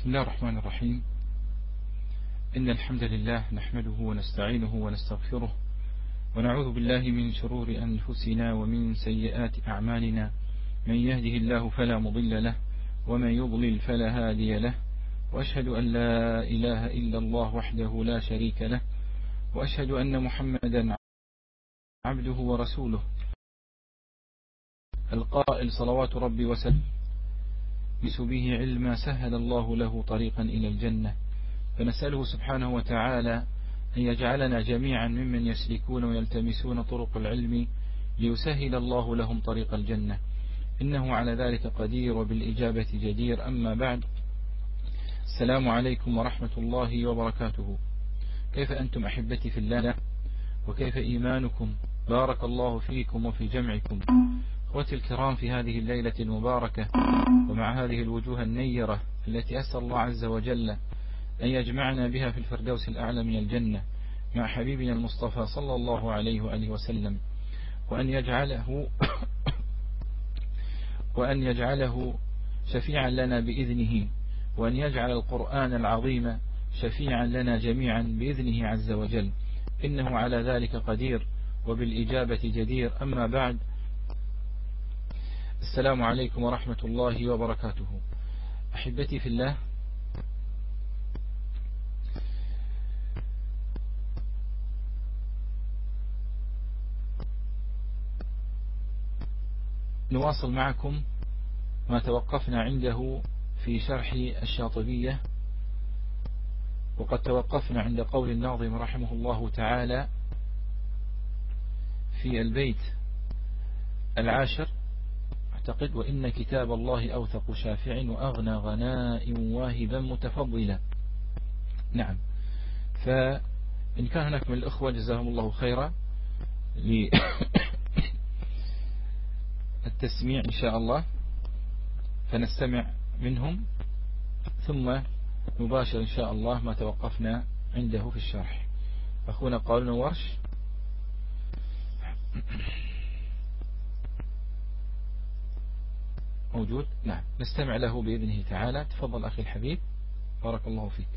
بسم الله الرحمن الرحيم. إن الحمد لله نحمده ونستعينه ونستغفره ونعوذ بالله من شرور أنفسنا ومن سيئات أعمالنا. من يهده الله فلا مضل له ومن يضلل فلا هادي له، وأشهد أن لا إله إلا الله وحده لا شريك له، وأشهد أن محمدا عبده ورسوله القائل صلوات ربي وسلم به علما سهل الله له طريقا إلى الجنة. فنسأله سبحانه وتعالى أن يجعلنا جميعا ممن يسلكون ويلتمسون طرق العلم ليسهل الله لهم طريق الجنة، إنه على ذلك قدير وبالإجابة جدير. أما بعد، السلام عليكم ورحمة الله وبركاته. كيف أنتم أحبتي في الله، وكيف إيمانكم؟ بارك الله فيكم وفي جمعكم. أخوتي الكرام، في هذه الليلة المباركة ومع هذه الوجوه النيرة التي أسأل الله عز وجل أن يجمعنا بها في الفردوس الأعلى من الجنة مع حبيبنا المصطفى صلى الله عليه وآله وسلم، وأن يجعله شفيعا لنا بإذنه، وأن يجعل القرآن العظيم شفيعا لنا جميعا بإذنه عز وجل، إنه على ذلك قدير وبالإجابة جدير. أما بعد، السلام عليكم ورحمة الله وبركاته. أحبتي في الله، نواصل معكم ما توقفنا عنده في شرح الشاطبية، وقد توقفنا عند قول الناظم رحمه الله تعالى في البيت 10 أعتقد: وإن كتاب الله أوثق شافع وأغنى غناء واهبا متفضلا. نعم، فإن كان هناك من الأخوة جزاهم الله خيرا للتسميع إن شاء الله فنستمع منهم، ثم نباشر إن شاء الله ما توقفنا عنده في الشرح. أخونا قالنا ورش موجود؟ نعم، نستمع له بإذنه تعالى. تفضل أخي الحبيب، بارك الله فيك.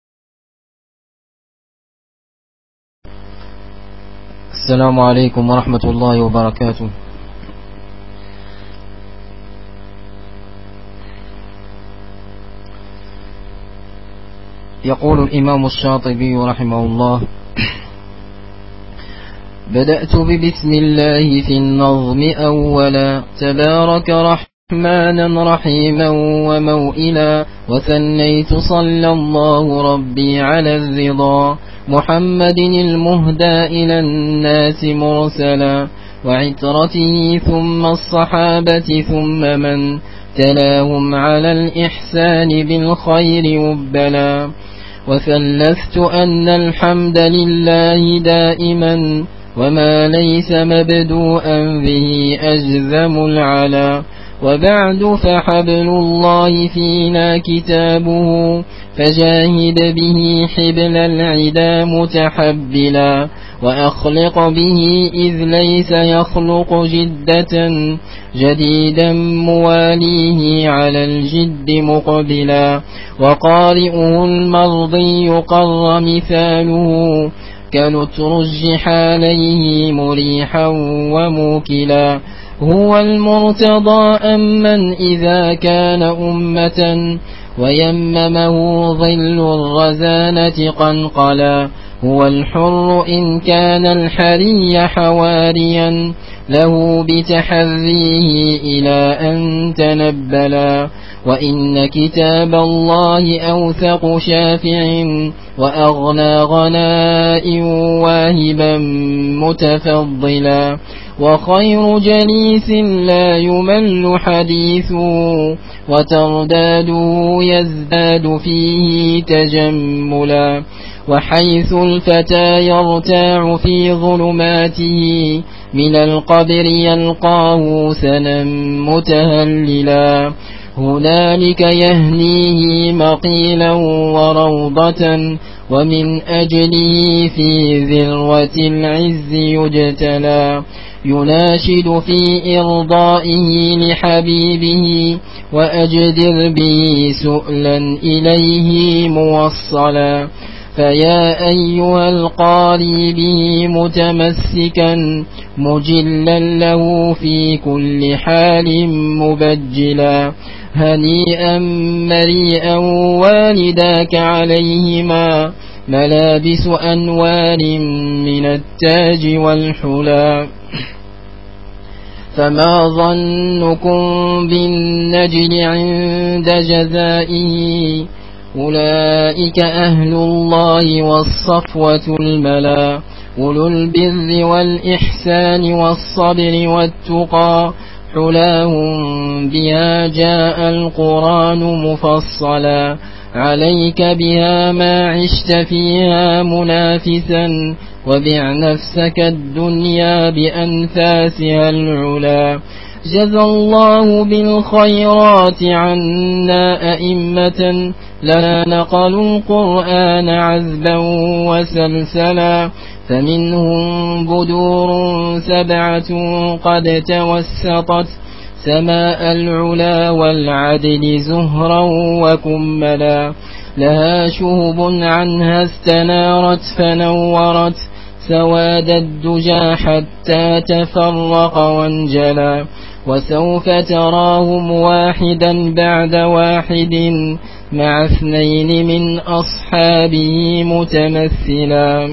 السلام عليكم ورحمة الله وبركاته. يقول الإمام الشاطبي رحمه الله: بدأت ببسم الله في النظم أولا، تبارك رحمانا رحيما وموئلا، وثنيت صلى الله ربي على الرضا، محمد المهدى إلى الناس مرسلا، وعترته ثم الصحابة ثم من تلاهم على الإحسان بالخير وبلا. وثلثت أن الحمد لله دائما، وما ليس مبدوءا به أجزم العلا. وبعد فحبل الله فينا كتابه، فجاهد به حبل العدا متحبلا، وأخلق به إذ ليس يخلق جدة، جديدا مواليه على الجد مقبلا. وقارئه المرضي قر مثاله، كنترجح عليه مريحا وموكلا. هو المرتضى أمن إذا كان أمة، ويممه ظل الرزانة قنقلا. هو الحر إن كان الحري حواريا، له بتحريه إلى أن تنبلا. وإن كتاب الله أوثق شافع، وأغنى غناء واهبا متفضلا. وخير جليس لا يمل حديثه، وترداده يزداد فيه تجملا. وحيث الفتى يرتاع في ظلماته من القبر يلقاه سنا متهللا هنالك يهنيه مقيلا وروضة ومن أجله في ذروة العز يجتلى يناشد في إرضائه لحبيبه وأجدر به سؤلا إليه موصلا فيا أيها القاري به متمسكا مجلا له في كل حال مبجلا هنيئا مريئا والداك عليهما ملابس أنوار من التاج والحلا فما ظنكم بالنجل عند جزائه أولئك أهل الله والصفوة الملا أولو البر والإحسان والصبر والتقى حلاهم بها جاء القرآن مفصلا عليك بها ما عشت فيها منافسا وبع نفسك الدنيا بأنفاسها العلا جزى الله بالخيرات عنا أئمة لنا نقلوا القرآن عذبا وسلسلا فمنهم بدور 7 قد توسطت سماء العلا والعدل زهرا وكملا لها شهب عنها استنارت فنورت سواد الدجى حتى تفرق وانجلا وسوف تراهم واحدا بعد واحد مع 2 من أصحابه متمثلا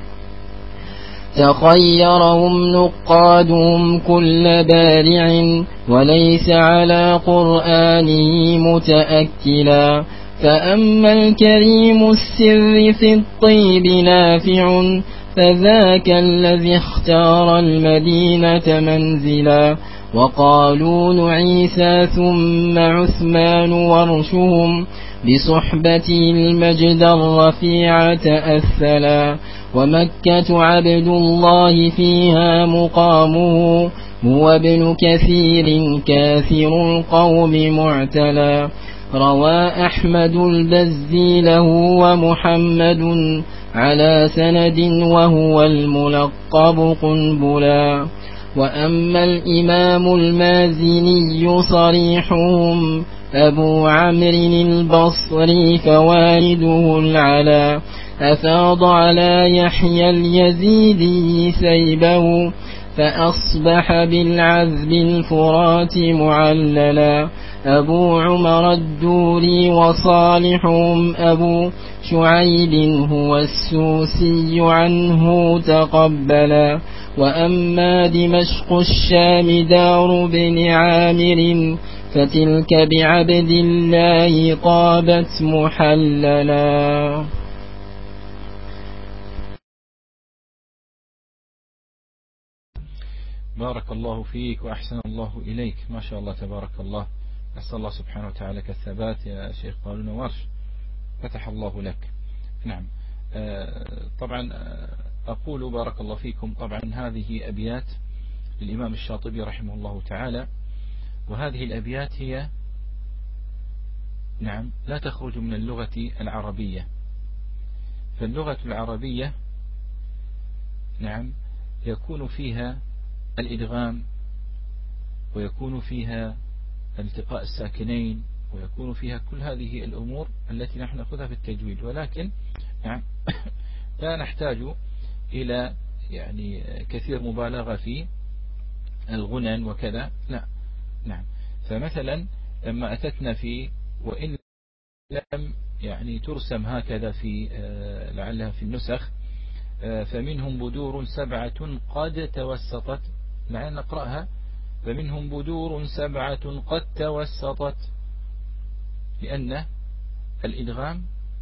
تخيرهم نقادهم كل بارع وليس على قرآنه متأكلا فأما الكريم السر في الطيب نافع فذاك الذي اختار المدينة منزلا وقالون عيسى ثم عثمان ورشهم بصحبة المجد الرفيع تأثلا ومكة عبد الله فيها مقامه هو ابن كثير كاثر القوم معتلا روى أحمد البزي له ومحمد على سند وهو الملقب قنبلا وأما الإمام المازني صريحهم أبو عمرو البصري فوالده العلا أفاض على يحيى اليزيدي سيبه فأصبح بالعذب الفرات معللا أبو عمر الدوري وصالحهم أبو شعيب هو السوسي عنه تقبلا وأما دمشق الشام دار بن عامر فتلك بعبد الله طابت محللا. بارك الله فيك وأحسن الله إليك، ما شاء الله تبارك الله. أسأل الله سبحانه وتعالى الثبات يا شيخ قالون ورش، فتح الله لك. نعم، طبعا أقول بارك الله فيكم، طبعا هذه أبيات للإمام الشاطبي رحمه الله تعالى، وهذه الأبيات هي نعم لا تخرج من اللغة العربية. فاللغة العربية نعم يكون فيها الإدغام، ويكون فيها التقاء الساكنين، ويكون فيها كل هذه الأمور التي نحن نأخذها في التجويد، ولكن نعم لا نحتاج إلى يعني كثير مبالغة في الغنن وكذا، لا. نعم، فمثلا لما أتتنا في وإن لم يعني ترسم هكذا في لعلها في النسخ، فمنهم بدور 7 قد توسطت، لعلنا نقرأها فمنهم بدور 7 قد توسطت، لأن الإدغام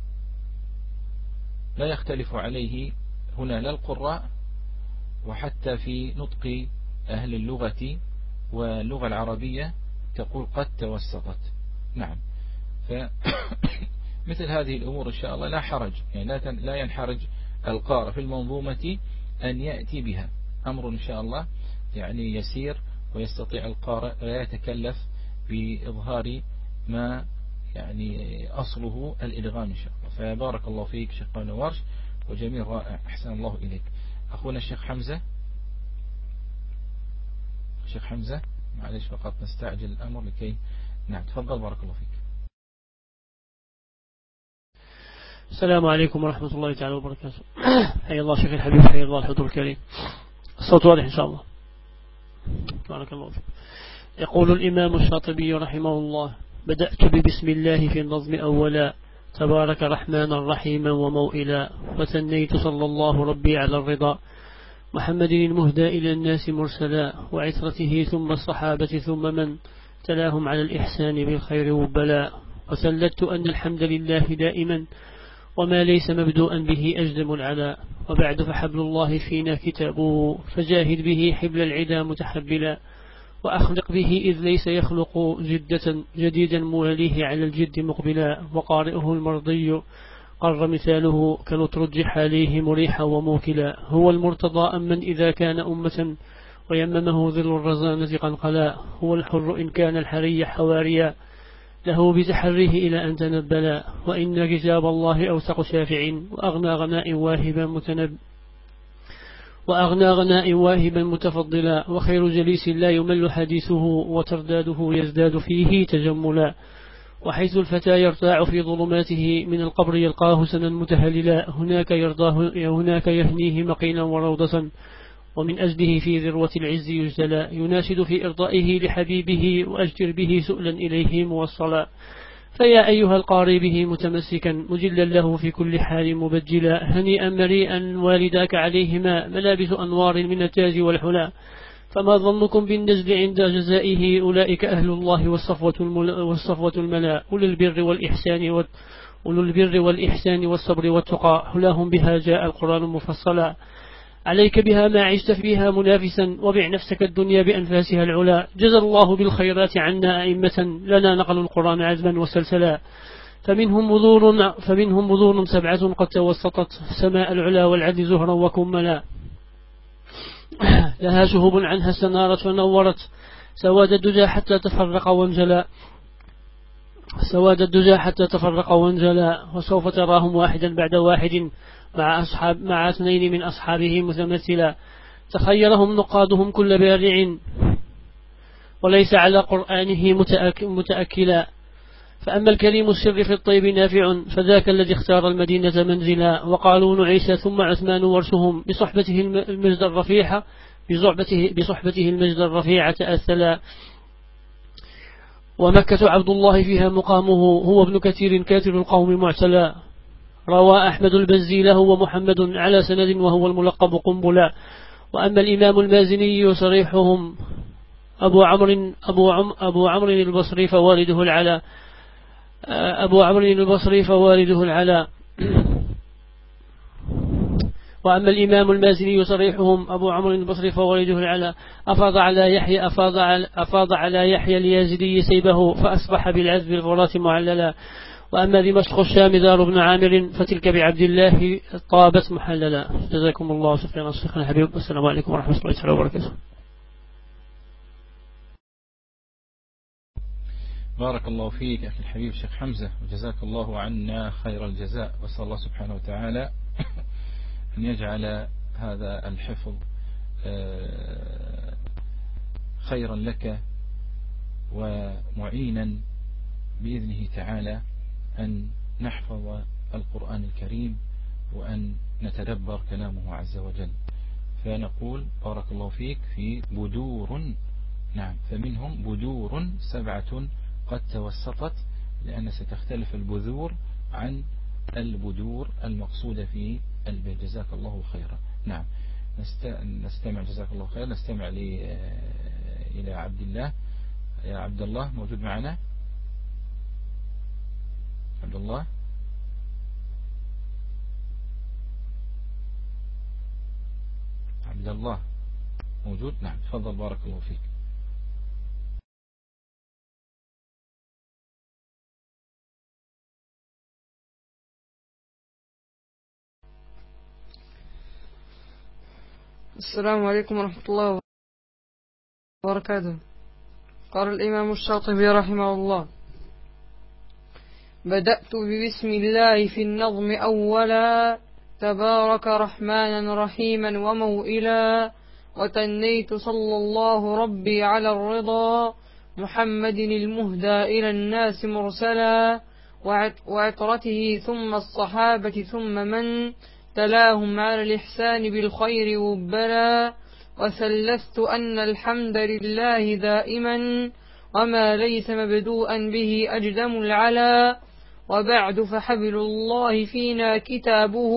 لا يختلف عليه هنا لا القراء، وحتى في نطق أهل اللغة واللغة العربية تقول قد توسطت. نعم، مثل هذه الأمور إن شاء الله لا حرج، يعني لا ينحرج القارئ في المنظومة أن يأتي بها، أمر إن شاء الله يعني يسير، ويستطيع القارئ لا يتكلف بإظهار ما يعني أصله الإدغام إن شاء الله. فبارك الله فيك شيخ نوارش، وجميل رائع، أحسن الله إليك. أخونا الشيخ حمزة، شيخ حمزة معلش فقط نستعجل الأمر لكي نعم تفضل بارك الله فيك. السلام عليكم ورحمة الله تعالى وبركاته. حيا الله شيخ الحبيب، حيا الله الحضور الكريم. الصوت واضح إن شاء الله، بارك الله فيك. يقول الإمام الشاطبي رحمه الله: بدأت ببسم الله في النظم أولا، تبارك رحمن رحيما وموئلا، وثنيت صلى الله ربي على الرضا، محمد المهدى إلى الناس مرسلا، وعثرته ثم الصحابة ثم من تلاهم على الإحسان بالخير والبلاء، وسلدت أن الحمد لله دائما، وما ليس مبدوءا به أجزم العلاء، وبعد فحبل الله فينا كتابه، فجاهد به حبل العدا متحبلا، وأخلق به إذ ليس يخلق جدة جديدا مواليه على الجد مقبلا، وقارئه المرضي قر مثاله كالترج حاليه مريحا وموكلا، هو المرتضى أمن إذا كان أمة ويممه ظل الرزانة قنقلا، هو الحر إن كان الحري حواريا له بتحريه إلى أن تنبلا، وإن كتاب الله أوثق شافع وأغنى غناء واهبا متفضلا، وخير جليس لا يمل حديثه وترداده يزداد فيه تجملا، وحيث الفتى يرتاع في ظلماته من القبر يلقاه سنا متهللا، هناك يهنيه مقيلا وروضة، ومن أجله في ذروة العز يجتلى، يناشد في إرضائه لحبيبه وأجدر به سؤلا إليه موصلا، فيا أيها القاري به متمسكا مجلا له في كل حال مبجلا، هنيئا مريئا والداك عليهما ملابس أنوار من التاج والحلا، فما ظنكم بالنزل عند جزائه، أولئك أهل الله والصفوة الملا، أولو البر والإحسان والصبر والتقى، حلاهم بها جاء القرآن مفصلا، عليك بها ما عشت فيها منافسا، وبع نفسك الدنيا بأنفاسها العلا، جزى الله بالخيرات عنا أئمة لنا نقل القرآن عزما وسلسلا، فمنهم بذور 7 قد توسطت سماء العلا والعدل زهرا وكملا، لها شهب عنها استنارت فنورت سواد الدجى حتى تفرق وانجلا، وسوف تراهم واحدا بعد واحد مع 2 من أصحابه متمثلا، تخيرهم نقادهم كل بارع وليس على قرآنه متأكلا، فأما الكريم السر في الطيب نافع فذاك الذي اختار المدينة منزلا، وقالون عيسى ثم عثمان ورثهم بصحبته المجد الرفيع تأثلا، ومكة عبد الله فيها مقامه هو ابن كثير كاتر القوم معتلا، روى أحمد البزي له ومحمد على سند وهو الملقب قنبلا، وأما الإمام المازني يصريحهم أبو عمرو البصري فوالده العلا وأما الإمام المازني يصريحهم أبو عمرو البصري فوالده العلا، أفاض على يحيى اليازدي سيبه فأصبح بالعذب الفرات معللا، وأما دمشق الشام دار بن عامر فتلك بعبد الله طابت محللا. جزاكم الله شكرا الشيخنا الحبيب، والسلام عليكم ورحمة الله تعالى وبركاته. بارك الله فيك أخي الحبيب شيخ حمزة، وجزاك الله عنا خير الجزاء، وصلى الله سبحانه وتعالى أن يجعل هذا الحفظ خيرا لك ومعينا بإذنه تعالى أن نحفظ القرآن الكريم وأن نتدبر كلامه عز وجل. فنقول بارك الله فيك في بدور، نعم، فمنهم بدور 7 قد توسطت، لأن ستختلف البذور عن البدور المقصودة في البيت. جزاك الله خيرا. نعم، نستمع. جزاك الله خير. نستمع إلى عبد الله. يا عبد الله موجود معنا؟ عبد الله موجود؟ نعم، تفضل بارك الله فيك. السلام عليكم ورحمة الله وبركاته. قال الإمام الشاطبي رحمه الله: بدأت ببسم الله في النظم أولا، تبارك رحمانا رحيما وموئلا، وتنيت صلى الله ربي على الرضا، محمد المهدى إلى الناس مرسلا، وعطرته ثم الصحابة ثم من تلاهم على الإحسان بالخير وبلا، وثلثت أن الحمد لله دائما، وما ليس مبدوءا به أجدم العلا، وبعد فحبل الله فينا كتابه،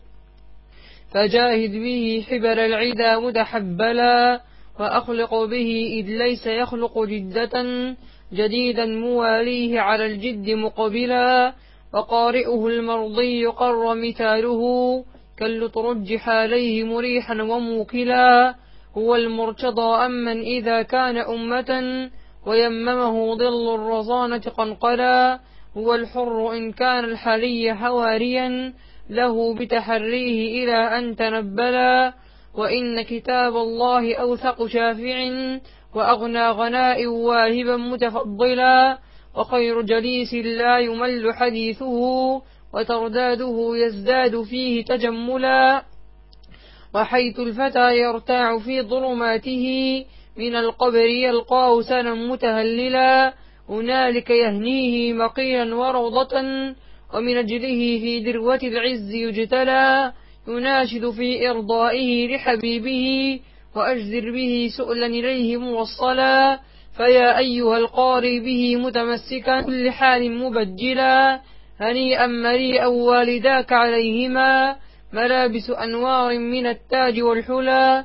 فجاهد به حبل العدا متحبلا، وأخلق به إذ ليس يخلق جدة، جديدا مواليه على الجد مقبلا، وقارئه المرضي قر مثاله، كاللترجح عليه مريحا وموكلا، هو المرتضى أمن إذا كان أمة، ويممه ظل الرزانة قنقلا، هو الحر إن كان الحلي حواريا، له بتحريه إلى أن تنبلا، وإن كتاب الله أوثق شافع، وأغنى غناء واهبا متفضلا، وخير جليس لا يمل حديثه، وترداده يزداد فيه تجملا، وحيث الفتى يرتاع في ظلماته، من القبر يلقاه سنا متهللا، هنالك يهنيه مقيلا وروضة، ومن أجله في ذروة العز يجتلى، يناشد في إرضائه لحبيبه، وأجدر به سؤلا إليه موصلا، فيا أيها القاري به متمسكا كل حال مبجلا، هنيئا مريئا والداك عليهما، ملابس أنوار من التاج والحلا،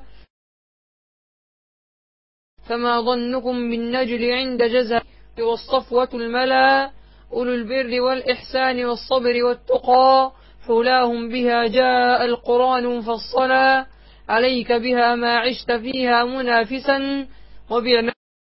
فما ظنكم بالنجل عند جزاء، والصفوة الملا، أولو البر والإحسان والصبر والتقى، حلاهم بها جاء القرآن مفصلا، عليك بها ما عشت فيها منافسا، وبع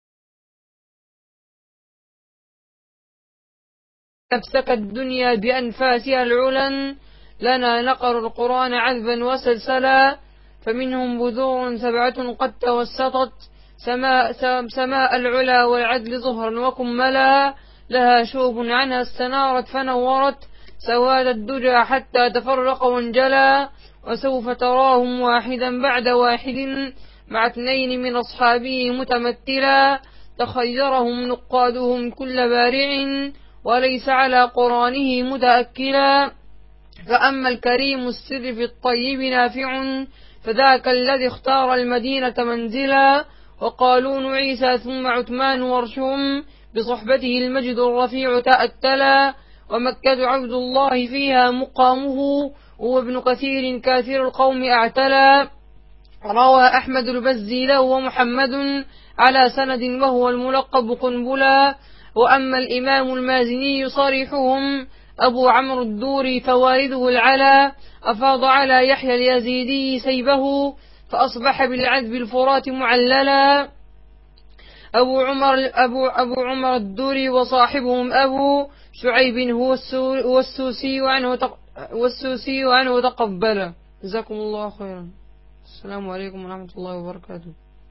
نفسك الدنيا بأنفاسها العلن، لنا نقر القرآن عذبا وسلسلا، فمنهم بذور سبعة قد توسطت، سماء العلا والعدل ظهرا وكملا، لها شوب عنها استنارت فنورت، سواد الدجى حتى تفرق وانجلى، وسوف تراهم واحدا بعد واحد، مع اثنين من أصحابه متمثلا، تخيرهم نقادهم كل بارع، وليس على قرانه متأكلا، فأما الكريم السر في الطيب نافع، فذاك الذي اختار المدينة منزلا، وقالون عيسى ثم عثمان ورشهم، بصحبته المجد الرفيع تأتلا، ومكة عبد الله فيها مقامه، وابن كثير كاثر القوم اعتلا، روى أحمد البزي له ومحمد على سند وهو الملقب قنبلا، وأما الإمام المازني صريحهم أبو عمرو الدوري فوالده العلا، أفاض على يحيى اليزيدي سيبه، فأصبح بالعذب الفرات معللا، أبو عمر الدوري وصاحبهم أبو شعيب هو السوسي عنه تقبلا. جزاكم الله خيرا. السلام عليكم ورحمة الله وبركاته.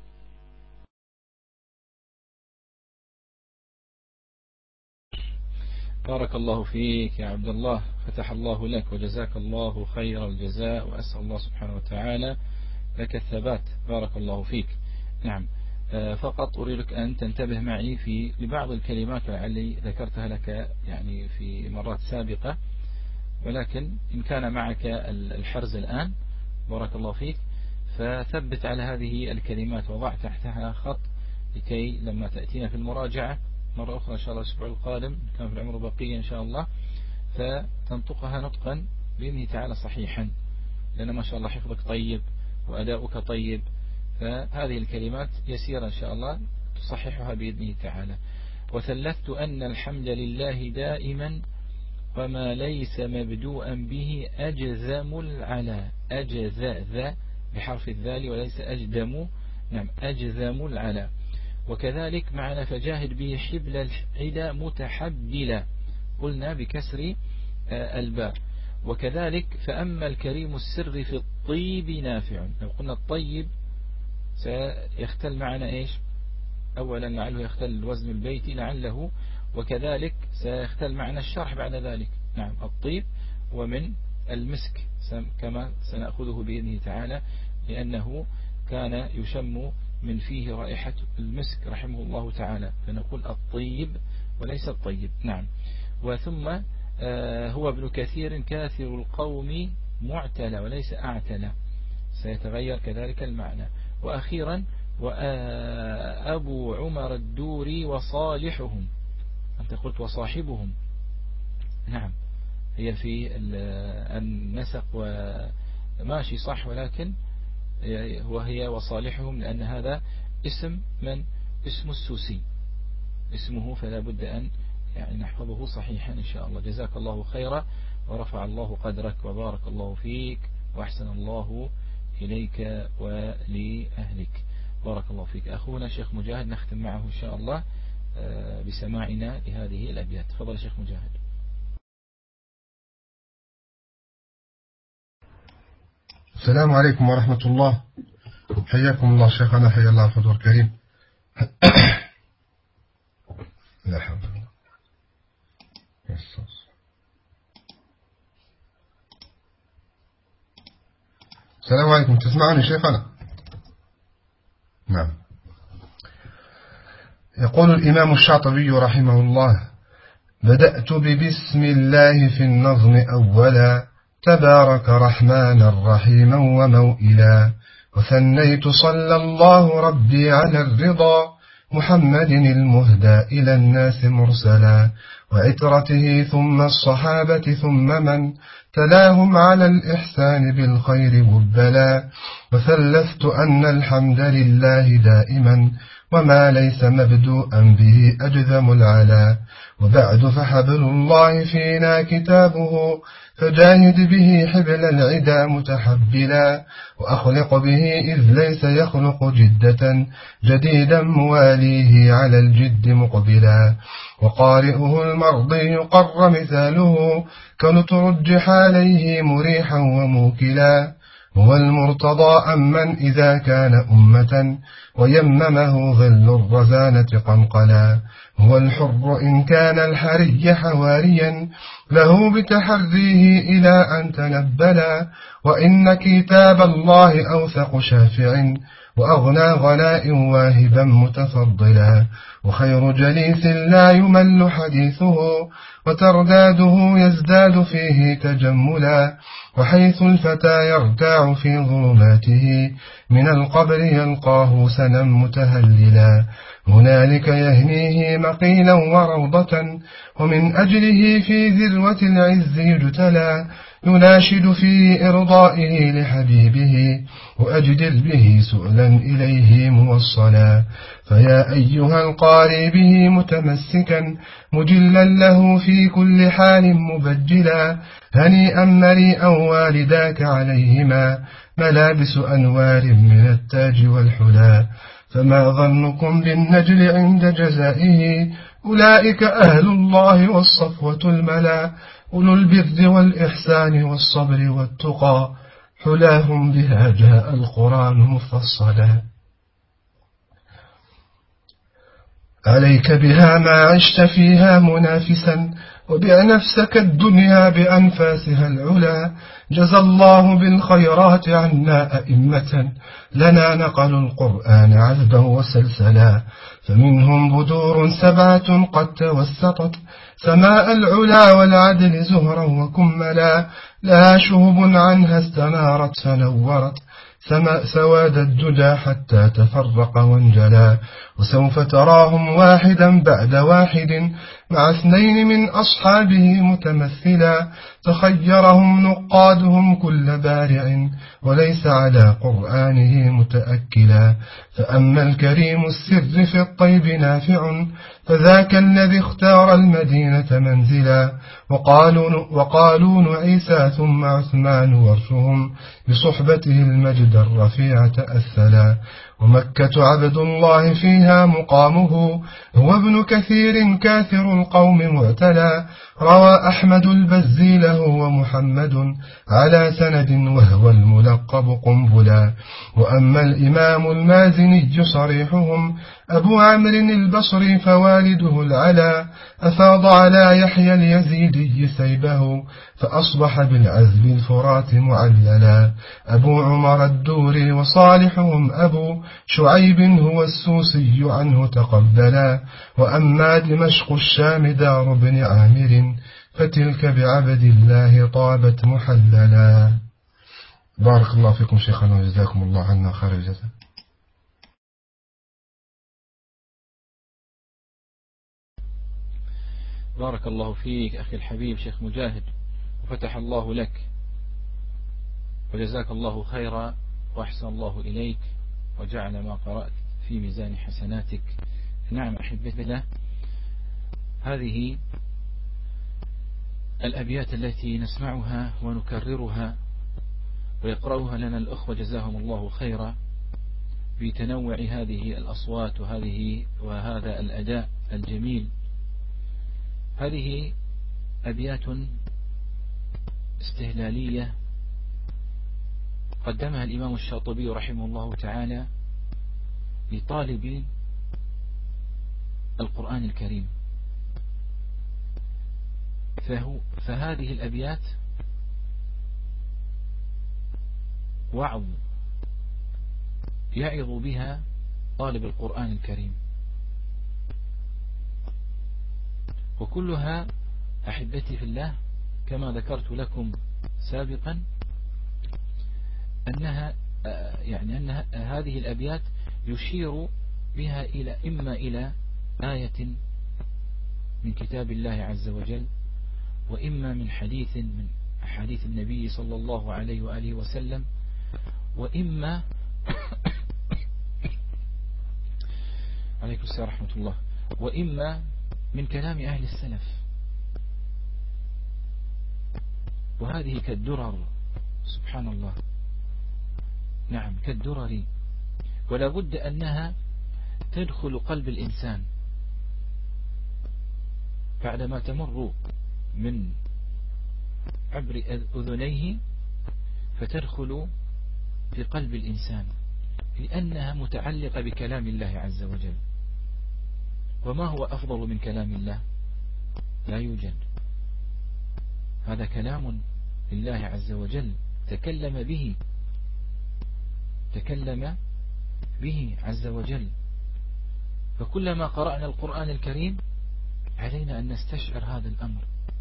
بارك الله فيك يا عبد الله، فتح الله لك وجزاك الله خير الجزاء، وأسأل الله سبحانه وتعالى لك الثبات. بارك الله فيك. نعم، فقط أريدك أن تنتبه معي في لبعض الكلمات لعلي ذكرتها لك يعني في مرات سابقة، ولكن إن كان معك الحرز الآن بارك الله فيك، فثبت على هذه الكلمات وضع تحتها خط، لكي لما تأتينا في المراجعة مرة أخرى إن شاء الله الأسبوع القادم كان في العمر بقية إن شاء الله، فتنطقها نطقا بإذنه تعالى صحيحا، لأن ما شاء الله حفظك طيب وأداؤك طيب، فهذه الكلمات يسيرة إن شاء الله تصححها بإذنه تعالى. وثلثت أن الحمد لله دائما، وما ليس مبدوءا به أجزم العلا، أجزاء بحرف الذال وليس أجدم، نعم أجزم العلا. وكذلك معنا فجاهد به حبل العدا متحبلا، قلنا بكسر الباء. وكذلك فأما الكريم السر في الطيب نافع. لو قلنا الطيب سيختل معنا إيش؟ أولا لعله يختل الوزن البيتي لعله، وكذلك سيختل معنا الشرح بعد ذلك. نعم الطيب ومن المسك كما سنأخذه بإذنه تعالى، لأنه كان يشم من فيه رائحة المسك رحمه الله تعالى، فنقول الطيب وليس الطيب. نعم. وثم هو ابن كثير كاثر القوم معتلى وليس أعتلى، سيتغير كذلك المعنى. وأخيرا وأبو عمر الدوري وصالحهم، أنت قلت وصاحبهم. نعم هي في النسق وماشي صح، ولكن وهي وصالحهم لأن هذا اسم من اسم السوسي اسمه، فلا بد أن يعني نحفظه صحيحا إن شاء الله. جزاك الله خيرا ورفع الله قدرك وبارك الله فيك وأحسن الله إليك ولأهلك. بارك الله فيك. أخونا شيخ مجاهد نختم معه إن شاء الله بسماعنا لهذه الأبيات. تفضل شيخ مجاهد. السلام عليكم ورحمة الله. حياكم الله شيخنا، حيا الله الحضور الكريم. لا حول ولا قوة. السلام عليكم، تسمعني شيخنا؟ نعم. يقول الإمام الشاطبي رحمه الله: بدأت ببسم الله في النظم أولا، تبارك رحمانا رحيما وموئلا، وثنيت صلى الله ربي على الرضا، محمد المهدى إلى الناس مرسلا، وعترته ثم الصحابة ثم من تلاهم على الإحسان بالخير والبلاء، وثلثت أن الحمد لله دائما، وما ليس مبدوءا به أجذم العلا، وبعد فحبل الله فينا كتابه، فجاهد به حبل العدا متحبلا، وأخلق به إذ ليس يخلق جدة، جديدا مواليه على الجد مقبلا، وقارئه المرضي قر مثاله، كنترجح عليه مريحا وموكلا، هو المرتضى أمن إذا كان أمة، ويممه ظل الرزانة قنقلا، هو الحر إن كان الحري حواريا، له بتحريه إلى أن تنبلا، وإن كتاب الله أوثق شافع، وأغنى غناء واهبا متفضلا، وخير جليس لا يمل حديثه، وترداده يزداد فيه تجملا، وحيث الفتى يرتاع في ظلماته، من القبر يلقاه سنا متهللا، هنالك يهنيه مقيلا وروضة، ومن أجله في ذروة العز يجتلى، يناشد في إرضائه لحبيبه، وأجدل به سؤلا إليه موصلا، فيا أيها القاري به متمسكا، مجلا له في كل حال مبجلا، هنيئا مريئا والداك عليهما، ملابس أنوار من التاج والحلا، فما ظنكم بالنجل عند جزائه، أولئك أهل الله والصفوة الملا، أولو البر والإحسان والصبر والتقى، حلاهم بها جاء القرآن مفصلا، عليك بها ما عشت فيها منافسا، وبع نفسك الدنيا بأنفاسها العلا، جزى الله بالخيرات عنا أئمة، لنا نقلوا القرآن عذبا وسلسلا، فمنهم بدور سبعة قد توسطت، سماء العلا والعدل زهرا وكملا، لها شهب عنها استنارت فنورت، سواد الدجى حتى تفرق وانجلا، وسوف تراهم واحدا بعد واحد، مع اثنين من أصحابه متمثلا، تخيرهم نقادهم كل بارع، وليس على قرآنه متأكلا، فأما الكريم السر في الطيب نافع، فذاك الذي اختار المدينة منزلا، وقالون عيسى ثم عثمان ورثهم، بصحبته المجد الرفيع تأثلا، ومكة عبد الله فيها مقامه، هو ابن كثير كاثر القوم معتلى، روى أحمد البزي له ومحمد على سند وهو الملقب قنبلا. وأما الإمام المازني صريحهم أبو عمرو البصري فوالده العلا، أفاض على يحيى اليزيدي سيبه فأصبح بالعزب الفرات معللا. أبو عمر الدوري وصالحهم أبو شعيب هو السوسي عنه تقبلا. وأما دمشق الشام دار بن عامر فتلك بعبد الله طابت محللا. بارك الله فيكم شيخنا وجزاكم الله عنا خير الجزاء. بارك الله فيك أخي الحبيب شيخ مجاهد، وفتح الله لك وجزاك الله خيرا وأحسن الله إليك وجعل ما قرأت في ميزان حسناتك. نعم أحبتي الله، هذه الأبيات التي نسمعها ونكررها ويقرأها لنا الأخوة جزاهم الله خيرا بتنوع هذه الأصوات وهذا الأداء الجميل. هذه أبيات استهلالية قدمها الإمام الشاطبي رحمه الله تعالى لطالب القرآن الكريم. فهذه الأبيات وعظ يعظ بها طالب القرآن الكريم، وكلها أحبتي في الله كما ذكرت لكم سابقا أنها هذه الأبيات يشير بها إما إلى آية من كتاب الله عز وجل، وإما من حديث من أحاديث النبي صلى الله عليه وآله وسلم، وإما عليكم السلام ورحمة الله، وإما من كلام أهل السلف. وهذه كالدرر سبحان الله، نعم كالدرر، ولا بد أنها تدخل قلب الإنسان بعدما تمر من عبر أذنيه فتدخل في قلب الإنسان، لأنها متعلقة بكلام الله عز وجل. وما هو أفضل من كلام الله؟ لا يوجد. هذا كلام لله عز وجل تكلم به عز وجل. فكلما قرأنا القرآن الكريم علينا أن نستشعر هذا الأمر.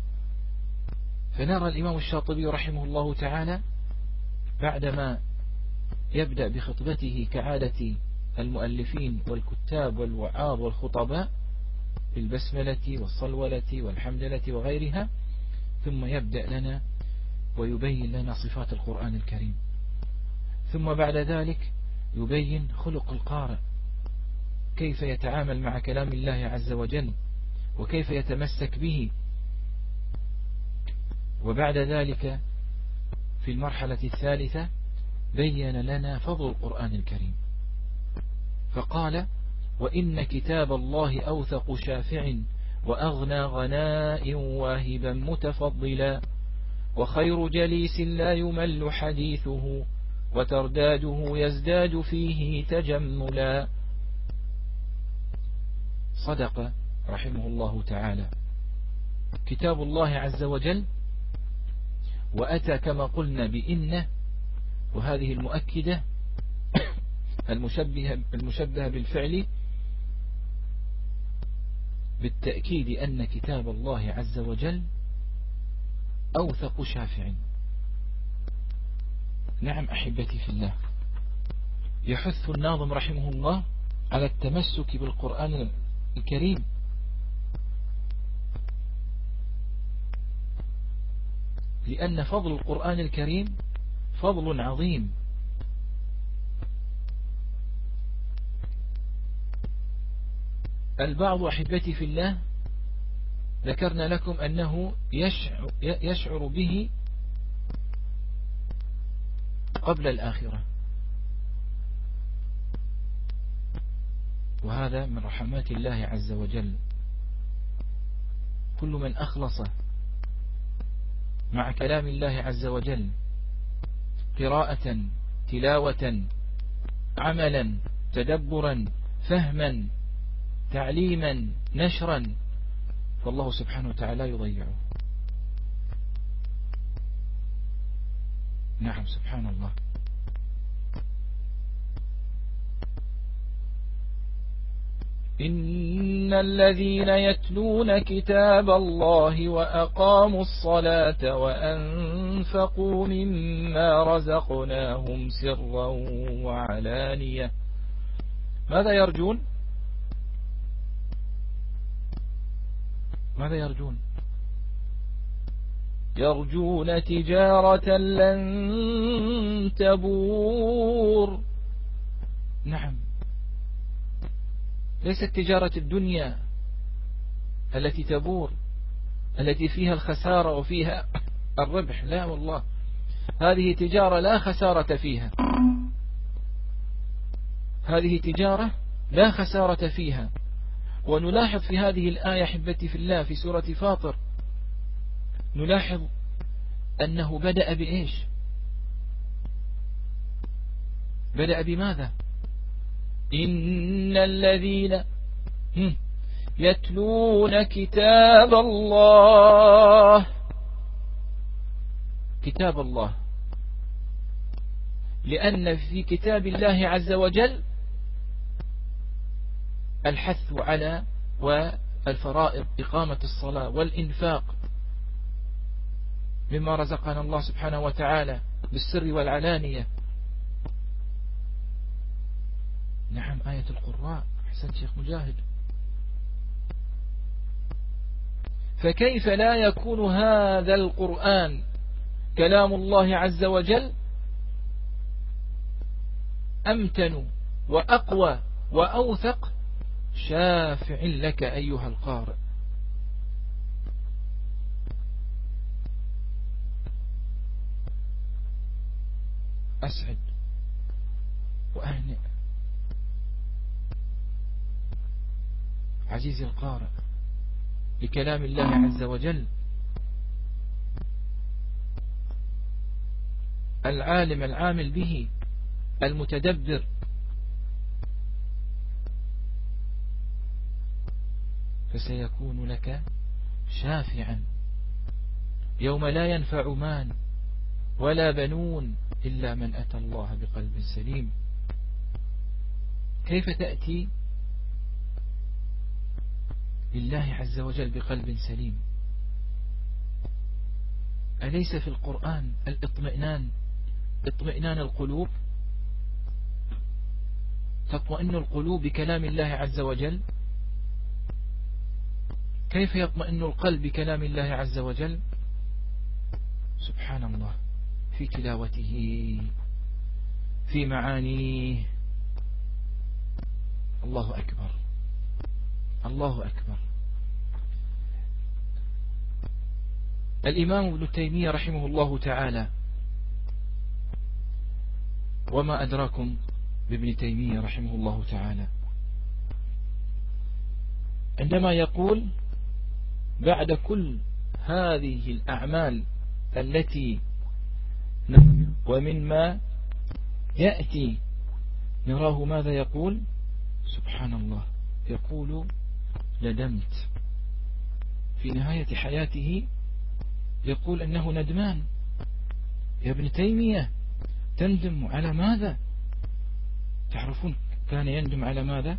فنرى الإمام الشاطبي رحمه الله تعالى بعدما يبدأ بخطبته كعادة المؤلفين والكتاب والوعاظ والخطباء بالبسملة والصلولة والحمدلة وغيرها، ثم يبدأ لنا ويبين لنا صفات القرآن الكريم، ثم بعد ذلك يبين خلق القارئ، كيف يتعامل مع كلام الله عز وجل وكيف يتمسك به. وبعد ذلك في المرحلة الثالثة بين لنا فضل القرآن الكريم، فقال: وإن كتاب الله أوثق شافع وأغنى غناء واهبا متفضلا، وخير جليس لا يمل حديثه وترداده يزداد فيه تجملا. صدق رحمه الله تعالى. كتاب الله عز وجل، وأتى كما قلنا بإنه، وهذه المؤكدة المشبهة بالفعل بالتأكيد أن كتاب الله عز وجل أوثق شافع. نعم أحبتي في الله، يحث الناظم رحمه الله على التمسك بالقرآن الكريم، لأن فضل القرآن الكريم فضل عظيم. البعض أحبتي في الله ذكرنا لكم أنه يشعر به قبل الآخرة، وهذا من رحمات الله عز وجل. كل من أخلص مع كلام الله عز وجل قراءة، تلاوة، عملا، تدبرا، فهما، تعليما، نشرا، فالله سبحانه وتعالى يضيعه. نعم، سبحان الله. إن الذين يتلون كتاب الله وأقاموا الصلاة وأنفقوا مما رزقناهم سرا وعلانية ماذا يرجون؟ ماذا يرجون؟ يرجون تجارة لن تبور. نعم، ليست تجارة الدنيا التي تبور، التي فيها الخسارة وفيها الربح، لا والله، هذه تجارة لا خسارة فيها، هذه تجارة لا خسارة فيها. ونلاحظ في هذه الآية أحبتي في الله في سورة فاطر، نلاحظ أنه بدأ بإيش؟ بدأ بماذا؟ إن الذين يتلون كتاب الله، كتاب الله، لأن في كتاب الله عز وجل الحث على والفرائض، إقامة الصلاة والإنفاق مما رزقنا الله سبحانه وتعالى بالسر والعلانية. نعم، آية القراء. أحسن شيخ مجاهد. فكيف لا يكون هذا القرآن كلام الله عز وجل أمتن وأقوى وأوثق شافع لك أيها القارئ. أسعد وأهنئ عزيزي القارئ بكلام الله عز وجل، العالم العامل به، المتدبر. فسيكون لك شافعا يوم لا ينفع مال ولا بنون إلا من أتى الله بقلب سليم. كيف تأتي لله عز وجل بقلب سليم؟ أليس في القرآن الاطمئنان، اطمئنان القلوب؟ تطمئن القلوب بكلام الله عز وجل. كيف يطمئن القلب بكلام الله عز وجل؟ سبحان الله، في تلاوته، في معانيه. الله أكبر، الله أكبر. الإمام ابن تيمية رحمه الله تعالى، وما أدراكم بابن تيمية رحمه الله تعالى، عندما يقول بعد كل هذه الأعمال التي ومن ما يأتي نراه ماذا يقول؟ سبحان الله، يقول ندمت. في نهاية حياته يقول أنه ندمان. يا ابن تيمية، تندم على ماذا؟ تعرفون كان يندم على ماذا؟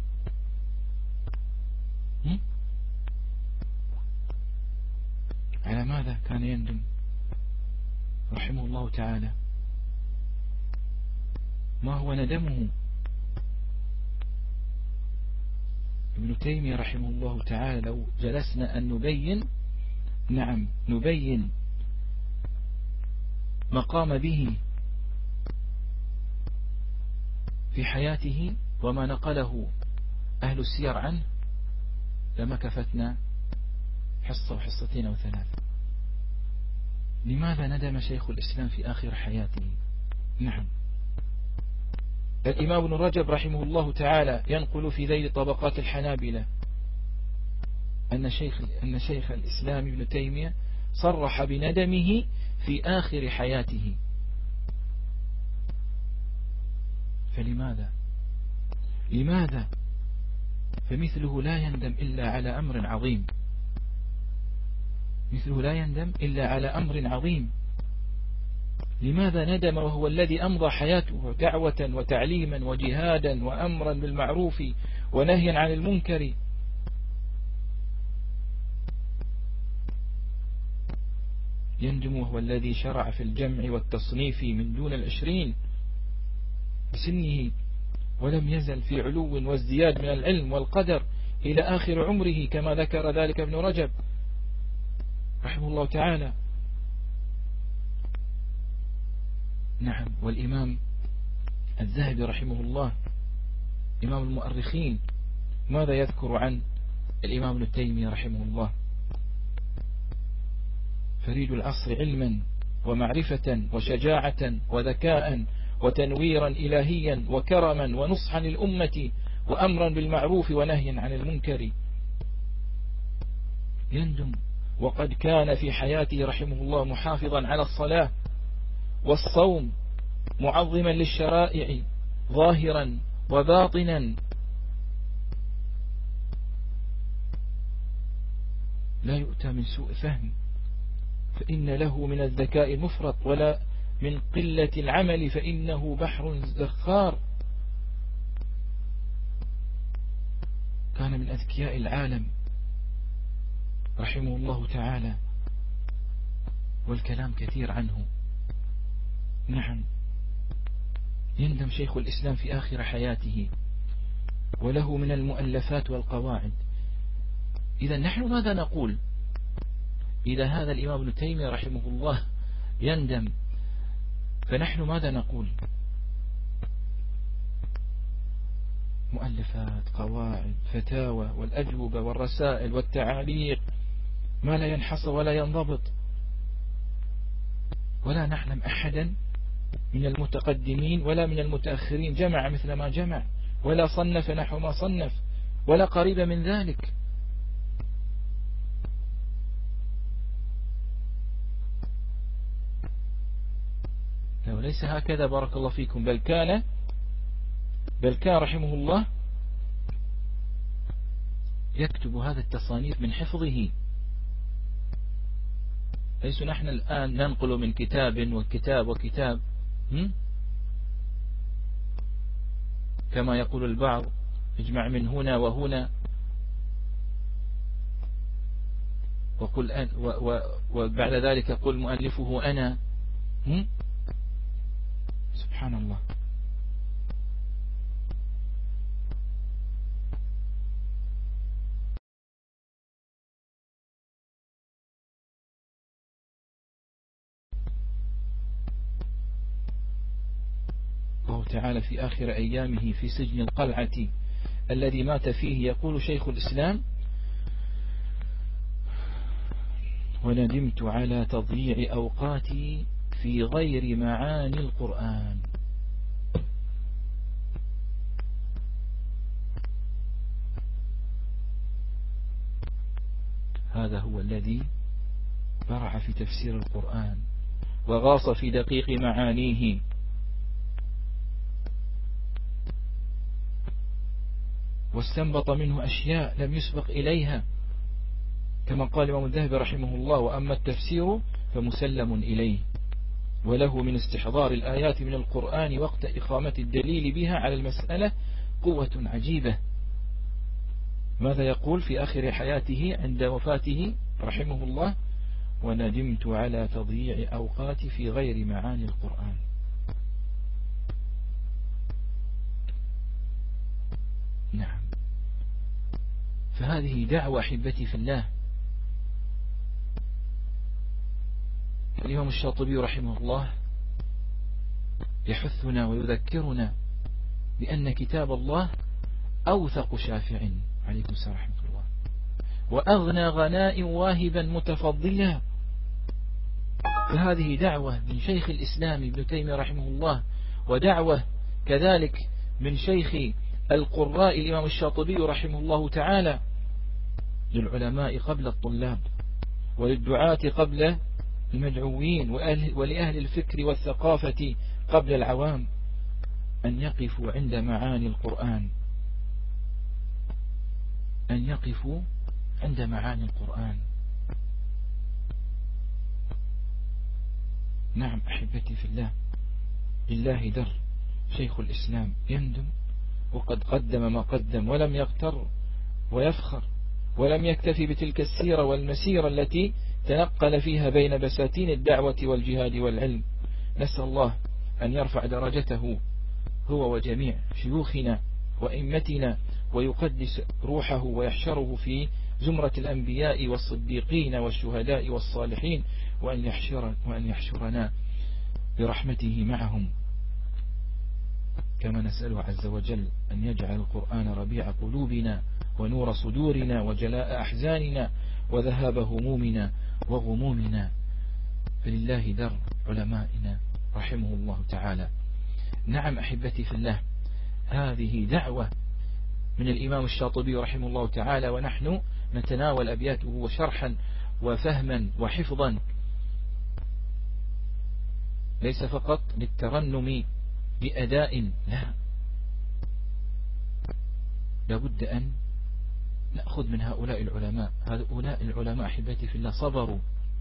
على ماذا كان يندم رحمه الله تعالى؟ ما هو ندمه؟ ابن تيمية رحمه الله تعالى لو جلسنا أن نبين، نعم نبين ما قام به في حياته وما نقله أهل السير عنه لما كفتنا حصة وحصتين وثلاث. لماذا ندم شيخ الإسلام في آخر حياته؟ نعم، الإمام ابن رجب رحمه الله تعالى ينقل في ذيل طبقات الحنابلة أن شيخ الإسلام ابن تيمية صرح بندمه في آخر حياته. فلماذا؟ فمثله لا يندم إلا على أمر عظيم، لماذا ندم وهو الذي أمضى حياته دعوة وتعليما وجهادا وأمرا بالمعروف ونهيا عن المنكر؟ يندم وهو الذي شرع في الجمع والتصنيف من دون 20 بسنه، ولم يزل في علو وازدياد من العلم والقدر إلى آخر عمره كما ذكر ذلك ابن رجب رحمه الله تعالى. نعم. والإمام الذهبي رحمه الله إمام المؤرخين ماذا يذكر عن الإمام ابن تيمية رحمه الله؟ فريد العصر علما ومعرفة وشجاعة وذكاء وتنويرا إلهيا وكرما ونصحا للأمة وأمرا بالمعروف ونهيا عن المنكر. يندم وقد كان في حياته رحمه الله محافظا على الصلاة والصوم، معظما للشرائع ظاهرا وباطنا، لا يؤتى من سوء فهم، فإن له من الذكاء المفرط، ولا من قلة العمل فإنه بحر زخار. كان من أذكياء العالم رحمه الله تعالى، والكلام كثير عنه. نعم. يندم شيخ الإسلام في آخر حياته، وله من المؤلفات والقواعد. إذا نحن ماذا نقول إذا هذا الإمام ابن تيمية رحمه الله يندم؟ فنحن ماذا نقول؟ مؤلفات، قواعد، فتاوى، والأجوبة والرسائل والتعاليق، ما لا ينحصر ولا ينضبط، ولا نعلم أحدا من المتقدمين ولا من المتأخرين جمع مثل ما جمع، ولا صنف نحو ما صنف، ولا قريب من ذلك. وليس هكذا بارك الله فيكم، بل كان رحمه الله يكتب هذا التصانيف من حفظه. ليس نحن الآن ننقل من كتاب وكتاب كما يقول البعض، اجمع من هنا وهنا وبعد ذلك قل مؤلفه أنا. سبحان الله. الله تعالى في آخر أيامه في سجن القلعة الذي مات فيه يقول شيخ الإسلام: وندمت على تضييع أوقاتي في غير معاني القرآن. هذا هو الذي برع في تفسير القرآن وغاص في دقيق معانيه، واستنبط منه أشياء لم يسبق إليها، كما قال الإمام الذهبي رحمه الله: وأما التفسير فمسلم إليه، وله من استحضار الآيات من القرآن وقت إقامة الدليل بها على المسألة قوة عجيبة. ماذا يقول في آخر حياته عند وفاته رحمه الله؟ وندمت على تضييع أوقاتي في غير معاني القرآن. نعم. فهذه دعوة أحبتي في الله. الإمام الشاطبي رحمه الله يحثنا ويذكرنا بأن كتاب الله أوثق شافع، عليكم السلام ورحمة الله، وأغنى غناء واهبا متفضلا. فهذه دعوة من شيخ الإسلام ابن تيمية رحمه الله، ودعوة كذلك من شيخ القراء الإمام الشاطبي رحمه الله تعالى للعلماء قبل الطلاب، وللدعاة قبل المدعوين، ولأهل الفكر والثقافة قبل العوام، أن يقفوا عند معاني القرآن، أن يقفوا عند معاني القرآن. نعم أحبتي في الله، لله در شيخ الإسلام يندم وقد قدم ما قدم، ولم يغتر ويفخر، ولم يكتفي بتلك السيرة والمسيرة التي تنقل فيها بين بساتين الدعوة والجهاد والعلم. نسأل الله أن يرفع درجته هو وجميع شيوخنا وإمتنا، ويقدس روحه ويحشره في زمرة الأنبياء والصديقين والشهداء والصالحين، وأن يحشرنا برحمته معهم. كما نسأله عز وجل أن يجعل القرآن ربيع قلوبنا ونور صدورنا وجلاء أحزاننا وذهاب همومنا وغمومنا. فلله در علمائنا رحمه الله تعالى. نعم أحبتي في الله، هذه دعوة من الإمام الشاطبي رحمه الله تعالى، ونحن نتناول أبياته وشرحا وفهما وحفظا، ليس فقط للترنم بأداء، لا، لابد أن نأخذ من هؤلاء العلماء. هؤلاء العلماء أحبتي في الله صبروا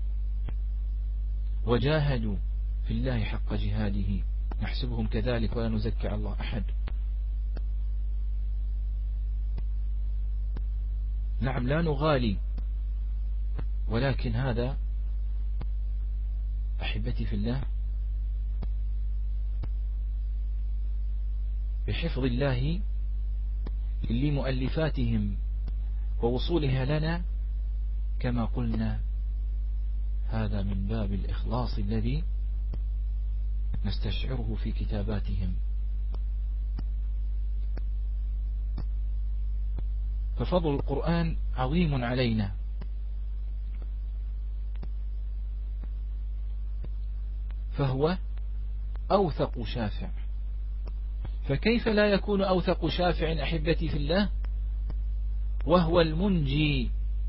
وجاهدوا في الله حق جهاده، نحسبهم كذلك ولا نزكي على الله أحد. نعم لا نغالي، ولكن هذا أحبتي في الله بحفظ الله لمؤلفاتهم ووصولها لنا، كما قلنا هذا من باب الإخلاص الذي نستشعره في كتاباتهم. ففضل القرآن عظيم علينا، فهو أوثق شافع، فكيف لا يكون أوثق شافع أحبتي في الله وهو المنجي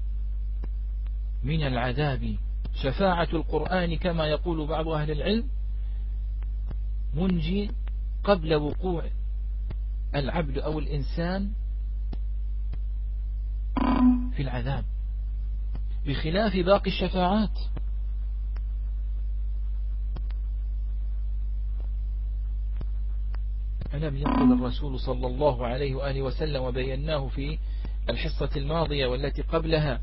من العذاب؟ شفاعة القرآن كما يقول بعض أهل العلم منجي قبل وقوع العبد أو الإنسان في العذاب، بخلاف باقي الشفاعات. ألم يقل الرسول صلى الله عليه وآله وسلم، وبيناه في الحصة الماضية والتي قبلها: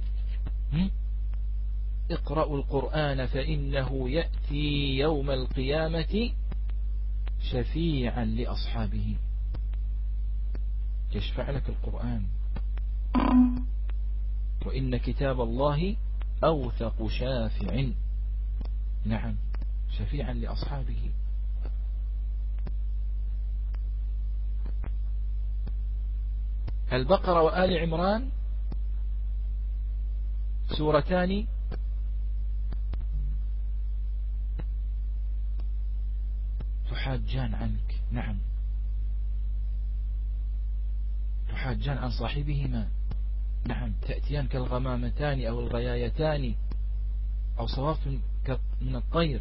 اقرأوا القرآن فإنه يأتي يوم القيامة شفيعا لأصحابه. يشفع لك القرآن، وإن كتاب الله أوثق شافع، نعم شفيعا لأصحابه. البقرة وآل عمران سورتان تحاجان عنك، نعم تحاجان عن صاحبهما، نعم تأتيان كالغمامتان أو الغيايتان أو صواف من الطير،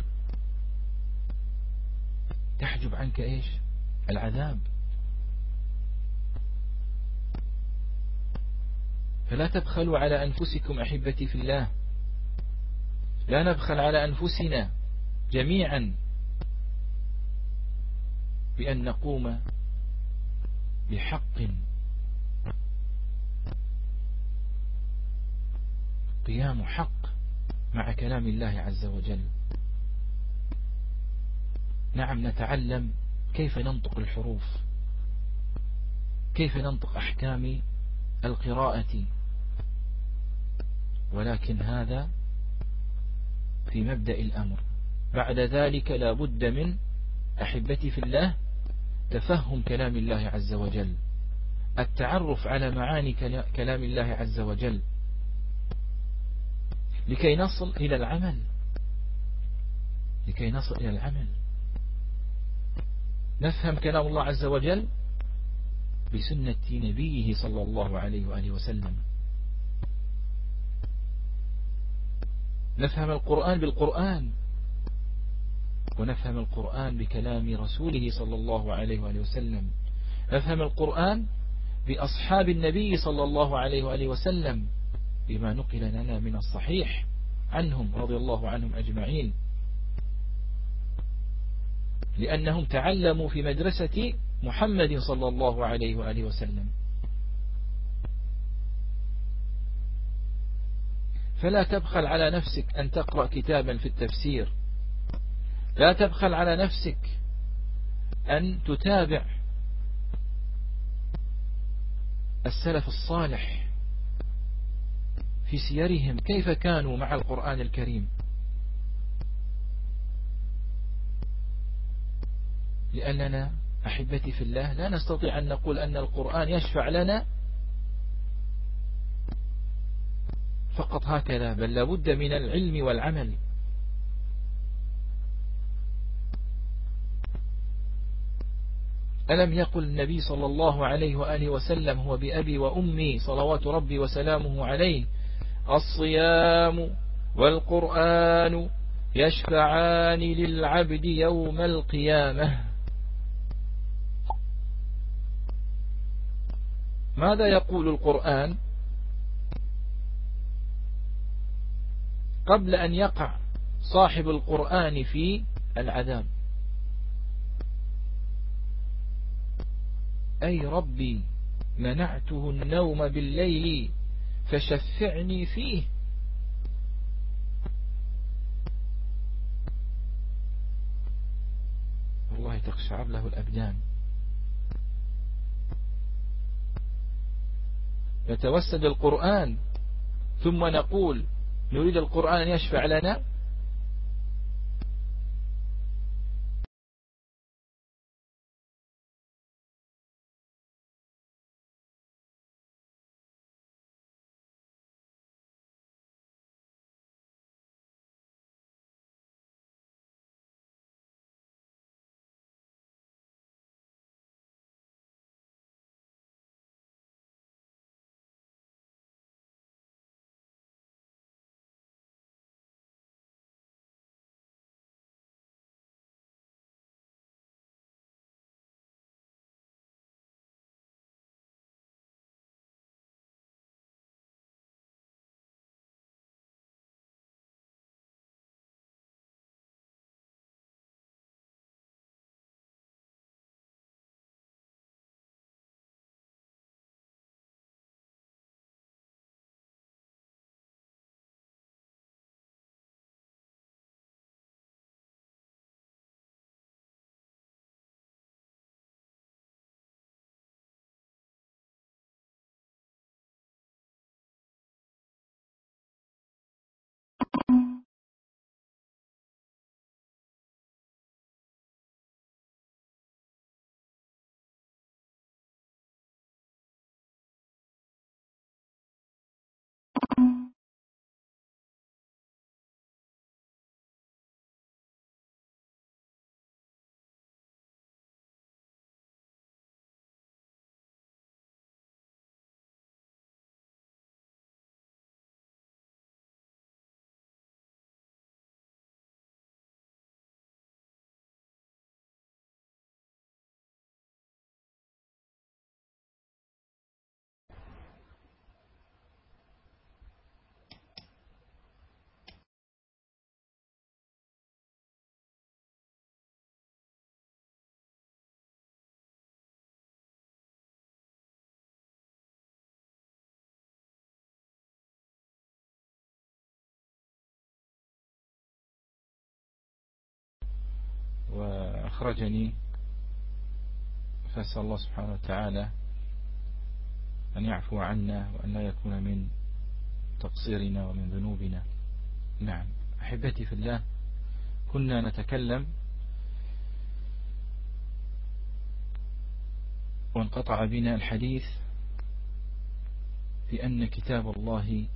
تحجب عنك إيش؟ العذاب. فلا تبخلوا على أنفسكم أحبتي في الله، لا نبخل على أنفسنا جميعا بأن نقوم بحق قيام حق مع كلام الله عز وجل. نعم نتعلم كيف ننطق الحروف، كيف ننطق أحكام القراءة، ولكن هذا في مبدأ الأمر. بعد ذلك لا بد من أحبتي في الله تفهم كلام الله عز وجل، التعرف على معاني كلام الله عز وجل، لكي نصل إلى العمل، لكي نصل إلى العمل. نفهم كلام الله عز وجل بسنة نبيه صلى الله عليه وآله وسلم. نفهم القرآن بالقرآن، ونفهم القرآن بكلام رسوله صلى الله عليه وآله وسلم. نفهم القرآن بأصحاب النبي صلى الله عليه وآله وسلم بما نقل لنا من الصحيح عنهم رضي الله عنهم أجمعين، لأنهم تعلموا في مدرسة محمد صلى الله عليه وآله وسلم. فلا تبخل على نفسك أن تقرأ كتابا في التفسير، لا تبخل على نفسك أن تتابع السلف الصالح في سيرهم كيف كانوا مع القرآن الكريم، لأننا أحبتي في الله لا نستطيع أن نقول أن القرآن يشفع لنا فقط هكذا، بل لابد من العلم والعمل. ألم يقل النبي صلى الله عليه وآله وسلم هو بأبي وأمي صلوات ربي وسلامه عليه: الصيام والقرآن يشفعان للعبد يوم القيامة. ماذا يقول القرآن قبل أن يقع صاحب القرآن في العذاب؟ أي ربي منعته النوم بالليل فشفعني فيه. والله تخشعر له الأبدان. نتوسد القرآن ثم نقول نريد القرآن أن يشفع لنا. وأخرجني، فأسأل الله سبحانه وتعالى أن يعفو عنا وأن لا يكون من تقصيرنا ومن ذنوبنا. نعم أحبتي في الله، كنا نتكلم وانقطع بنا الحديث بأن كتاب الله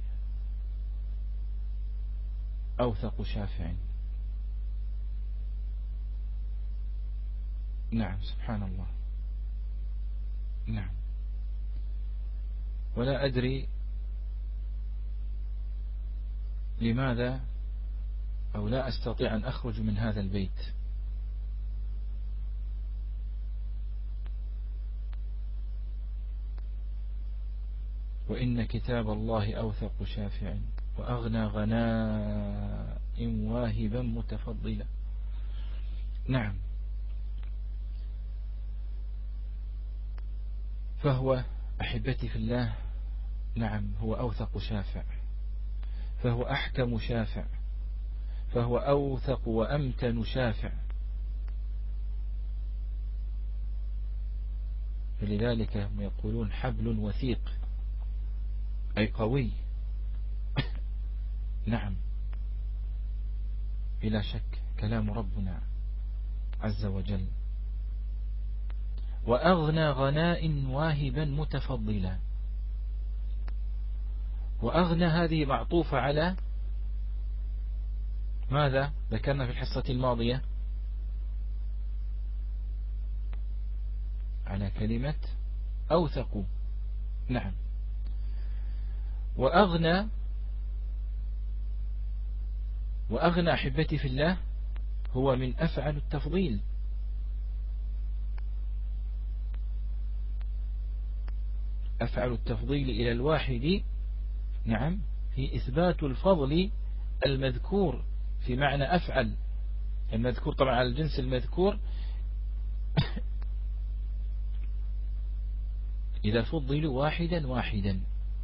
أوثق شافع، نعم سبحان الله. نعم. ولا أدري لماذا أو لا أستطيع أن أخرج من هذا البيت. وإن كتاب الله أوثق شافع وأغنى غناء واهبا متفضلا. نعم. فهو أحبتي في الله، نعم، هو أوثق شافع، فهو أحكم شافع، فهو أوثق وأمتن شافع. فلذلك هم يقولون حبل وثيق، أي قوي. نعم، بلا شك كلام ربنا عز وجل. وأغنى غناء واهبا متفضلا. وأغنى هذه معطوفة على ماذا ذكرنا في الحصة الماضية؟ على كلمة أوثق. نعم. وأغنى أحبتي في الله هو من أفعل التفضيل. أفعل التفضيل إلى الواحد، نعم، في إثبات الفضل المذكور في معنى أفعل. المذكور طبعا على الجنس المذكور إذا فضلوا واحدا واحدا.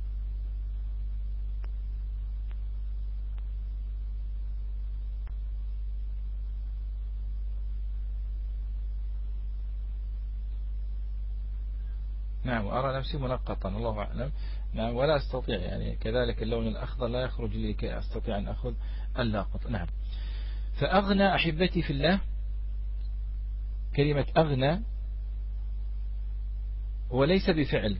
نعم. وأرى نفسي منقطا، الله أعلم. نعم. ولا أستطيع، يعني كذلك اللون الأخضر لا يخرج لي كي أستطيع أن أخذ اللاقط. نعم. فأغنى أحبتي في الله، كلمة أغنى وليس بفعل،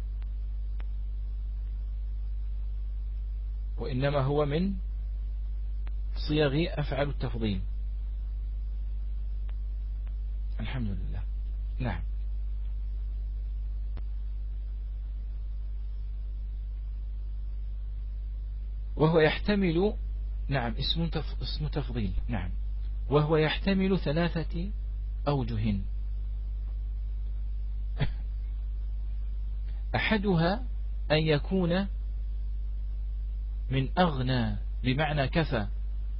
وإنما هو من صيغ أفعل التفضيل. الحمد لله. نعم. وهو يحتمل، نعم، اسم تفضيل. نعم. وهو يحتمل 3 أوجه. أحدها أن يكون من أغنى بمعنى كفى،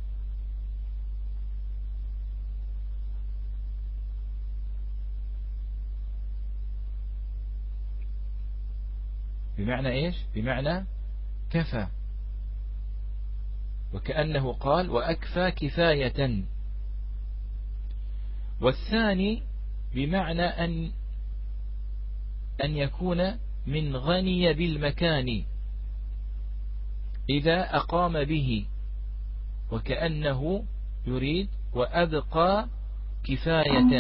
بمعنى إيش؟ بمعنى كفى، وكأنه قال وأكفى كفاية. والثاني بمعنى أن يكون من غني بالمكان إذا أقام به، وكأنه يريد وأبقى كفاية.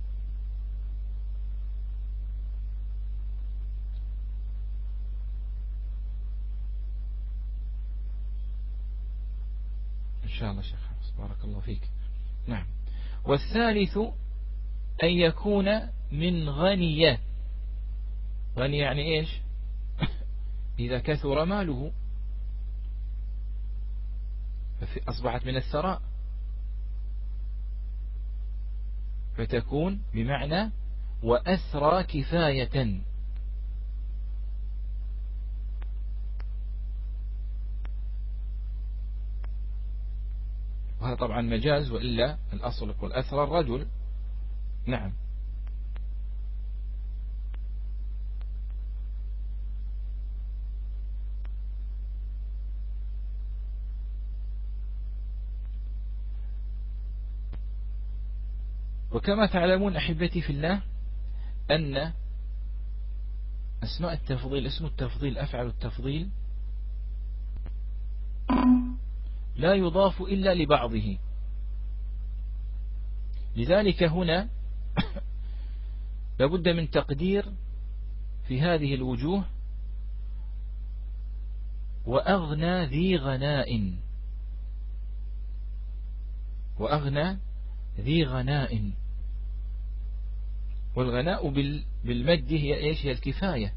إن شاء الله شيخ، بارك الله فيك. نعم. والثالث أن يكون من غني. غني يعني إيش؟ إذا كثر ماله أصبحت من الثراء، فتكون بمعنى وأثرى كفاية. وهذا طبعا مجاز، وإلا الأصل يقول أثرى الرجل. نعم. وكما تعلمون أحبتي في الله أن أسماء التفضيل، اسم التفضيل، أفعل التفضيل، لا يضاف إلا لبعضه. لذلك هنا لابد من تقدير في هذه الوجوه وأغنى ذي غناء، وأغنى ذي غناء. والغناء بالمد هي إيش؟ هي الكفاية.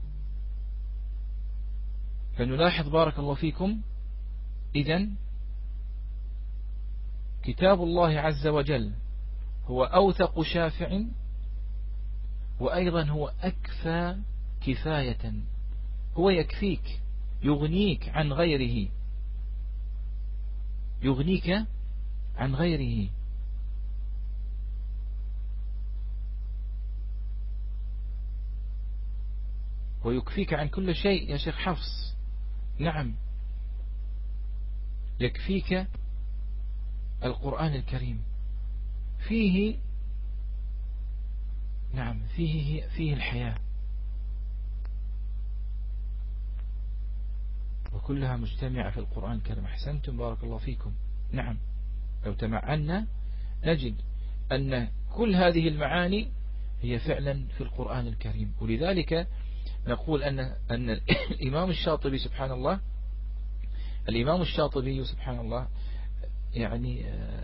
فنلاحظ بارك الله فيكم إذن كتاب الله عز وجل هو أوثق شافع، وأيضا هو أكفى كفاية، هو يكفيك، يغنيك عن غيره، يغنيك عن غيره. ويكفيك عن كل شيء يا شيخ حفص. نعم، يكفيك القرآن الكريم، فيه نعم فيه الحياة، وكلها مجتمعة في القرآن الكريم. أحسنتم بارك الله فيكم. نعم، لو تمعنا نجد أن كل هذه المعاني هي فعلا في القرآن الكريم. ولذلك نقول أن الإمام الشاطبي سبحان الله، الإمام الشاطبي سبحان الله يعني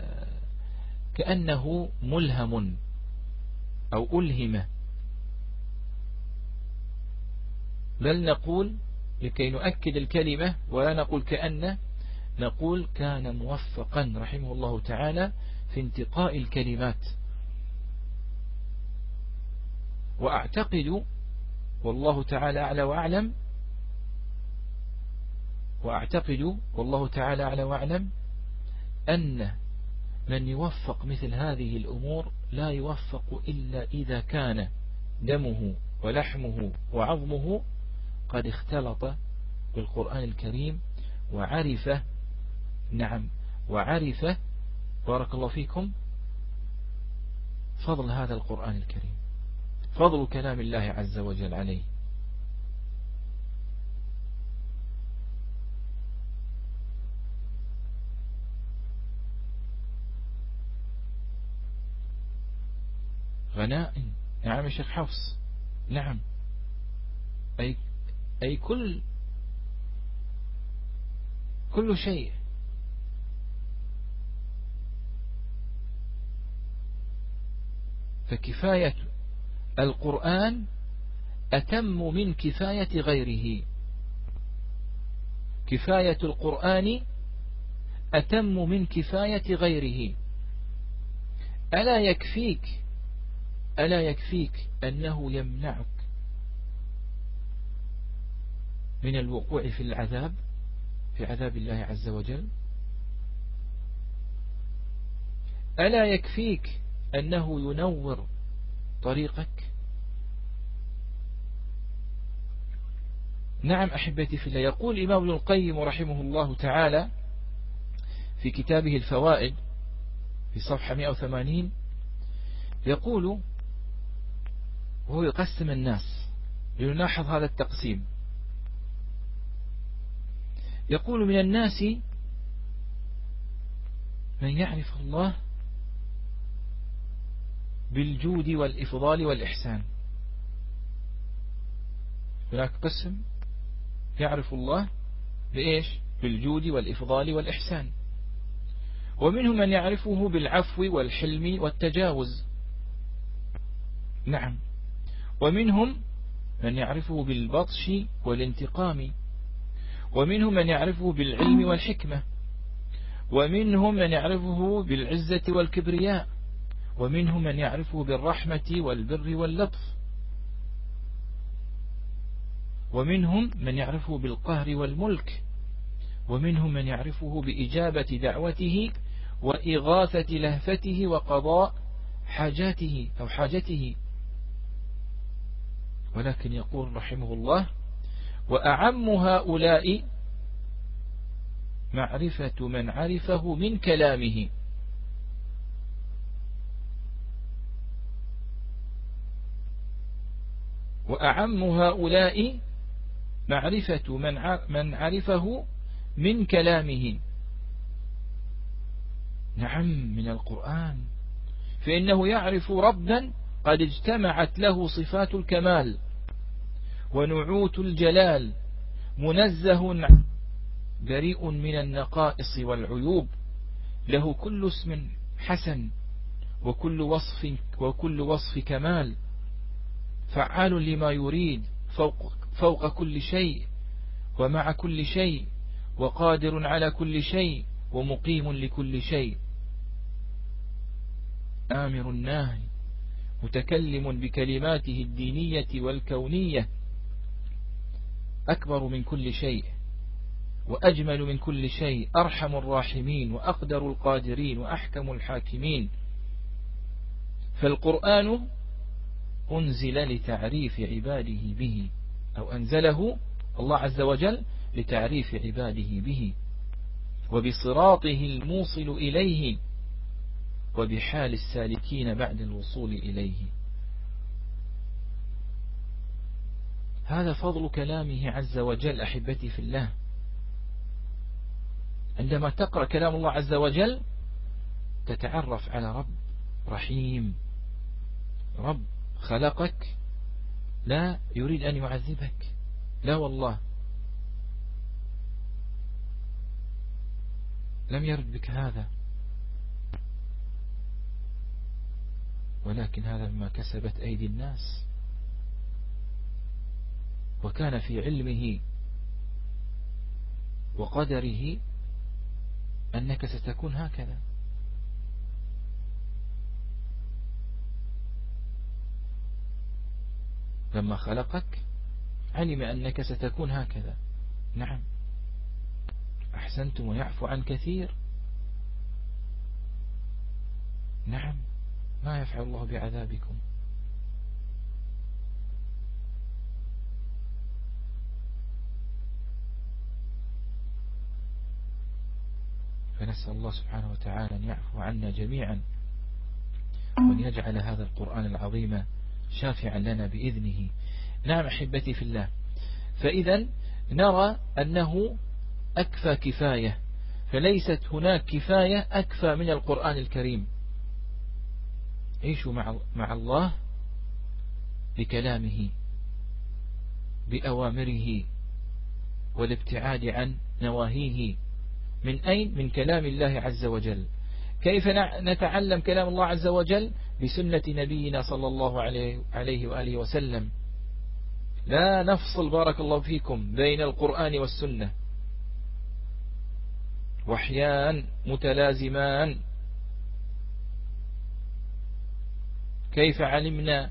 كأنه ملهم أو ألهم، بل نقول لكي نؤكد الكلمة ولا نقول كأن، نقول كان موفقا رحمه الله تعالى في انتقاء الكلمات. وأعتقد والله تعالى أعلى وأعلم، وأعتقد والله تعالى أعلى وأعلم أن من يوفق مثل هذه الأمور لا يوفق إلا إذا كان دمه ولحمه وعظمه قد اختلط بالقرآن الكريم وعرفه. نعم، وعرفه بارك الله فيكم فضل هذا القرآن الكريم، فضل كلام الله عز وجل عليه. غناء. نعم يا شيخ حفص. نعم، أي كل شيء. فكفاية القرآن أتم من كفاية غيره، كفاية القرآن أتم من كفاية غيره. ألا يكفيك أنه يمنعك من الوقوع في العذاب، في عذاب الله عز وجل؟ ألا يكفيك أنه ينور طريقك؟ نعم أحبتي في الله، يقول الإمام ابن القيم رحمه الله تعالى في كتابه الفوائد في صفحة 180، يقول وهو يقسم الناس، لنلاحظ هذا التقسيم. يقول من الناس من يعرف الله بالجود والإفضال والإحسان. هناك قسم يعرف الله بإيش؟ بالجود والإفضال والإحسان. ومنهم من يعرفه بالعفو والحلم والتجاوز. نعم. ومنهم من يعرفه بالبطش والانتقام. ومنهم من يعرفه بالعلم والحكمة. ومنهم من يعرفه بالعزة والكبرياء. ومنهم من يعرفه بالرحمة والبر واللطف. ومنهم من يعرفه بالقهر والملك. ومنهم من يعرفه بإجابة دعوته وإغاثة لهفته وقضاء حاجاته أو حاجته. ولكن يقول رحمه الله وأعم هؤلاء معرفة من عرفه من كلامه. وأعم هؤلاء معرفة من عرفه من كلامه. نعم، من القرآن، فإنه يعرف ربا قد اجتمعت له صفات الكمال ونعوت الجلال، منزه بريء من النقائص والعيوب، له كل اسم حسن وكل وصف كمال، فعال لما يريد فوق كل شيء ومع كل شيء وقادر على كل شيء ومقيم لكل شيء، آمر الناهي، متكلم بكلماته الدينية والكونية، أكبر من كل شيء وأجمل من كل شيء، أرحم الراحمين وأقدر القادرين وأحكم الحاكمين. فالقرآن أنزل لتعريف عباده به، أو أنزله الله عز وجل لتعريف عباده به وبصراطه الموصل إليه وبحال السالكين بعد الوصول إليه. هذا فضل كلامه عز وجل أحبتي في الله. عندما تقرأ كلام الله عز وجل تتعرف على رب رحيم، رب خلقك لا يريد أن يعذبك، لا والله، لم يرد بك هذا، ولكن هذا مما كسبت أيدي الناس، وكان في علمه وقدره أنك ستكون هكذا. لما خلقك علم أنك ستكون هكذا. نعم، أحسنتم ويعفو عن كثير. نعم، ما يفعل الله بعذابكم. فنسأل الله سبحانه وتعالى أن يعفو عنا جميعا وأن يجعل هذا القرآن العظيم شافعا لنا بإذنه. نعم أحبتي في الله، فإذا نرى أنه أكفى كفاية، فليست هناك كفاية أكفى من القرآن الكريم. عيشوا مع الله بكلامه بأوامره والابتعاد عن نواهيه. من أين؟ من كلام الله عز وجل. كيف نتعلم كلام الله عز وجل؟ بسنة نبينا صلى الله عليه وآله وسلم. لا نفصل بارك الله فيكم بين القرآن والسنة، وحيان متلازمان. كيف علمنا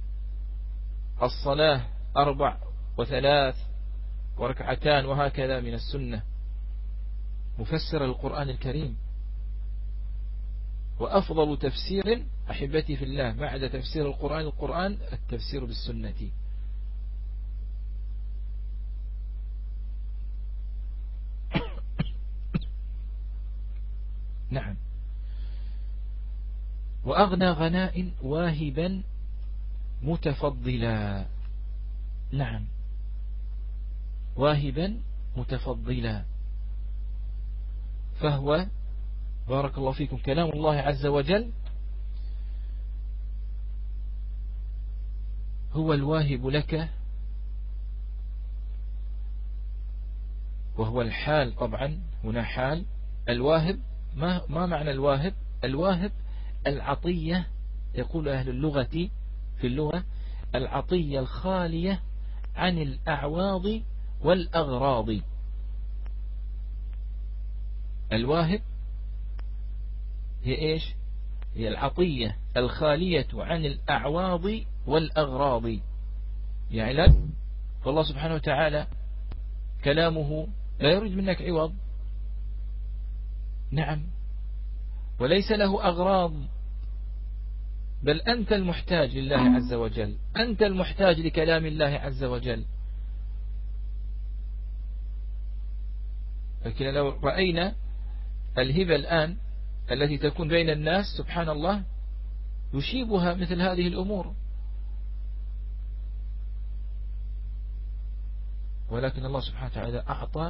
الصلاة 4 و3 وركعتان وهكذا من السنة مفسر القرآن الكريم؟ وأفضل تفسير أحبتي في الله بعد تفسير القرآن التفسير بالسنة. نعم. وأغنى غناء واهبا متفضلا. نعم، واهبا متفضلا، فهو بارك الله فيكم كلام الله عز وجل هو الواهب لك، وهو الحال. طبعا هنا حال الواهب. ما معنى الواهب؟ الواهب العطية، يقول أهل اللغة في اللغة العطية الخالية عن الأعواض والأغراض. الواهب هي إيش؟ هي العطية الخالية عن الأعواض والأغراض. يعني فالله سبحانه وتعالى كلامه لا يريد منك عوض. نعم، وليس له أغراض، بل أنت المحتاج لله عز وجل، أنت المحتاج لكلام الله عز وجل. لكن لو رأينا الهبة الآن التي تكون بين الناس سبحان الله يشيبها مثل هذه الأمور، ولكن الله سبحانه وتعالى أعطى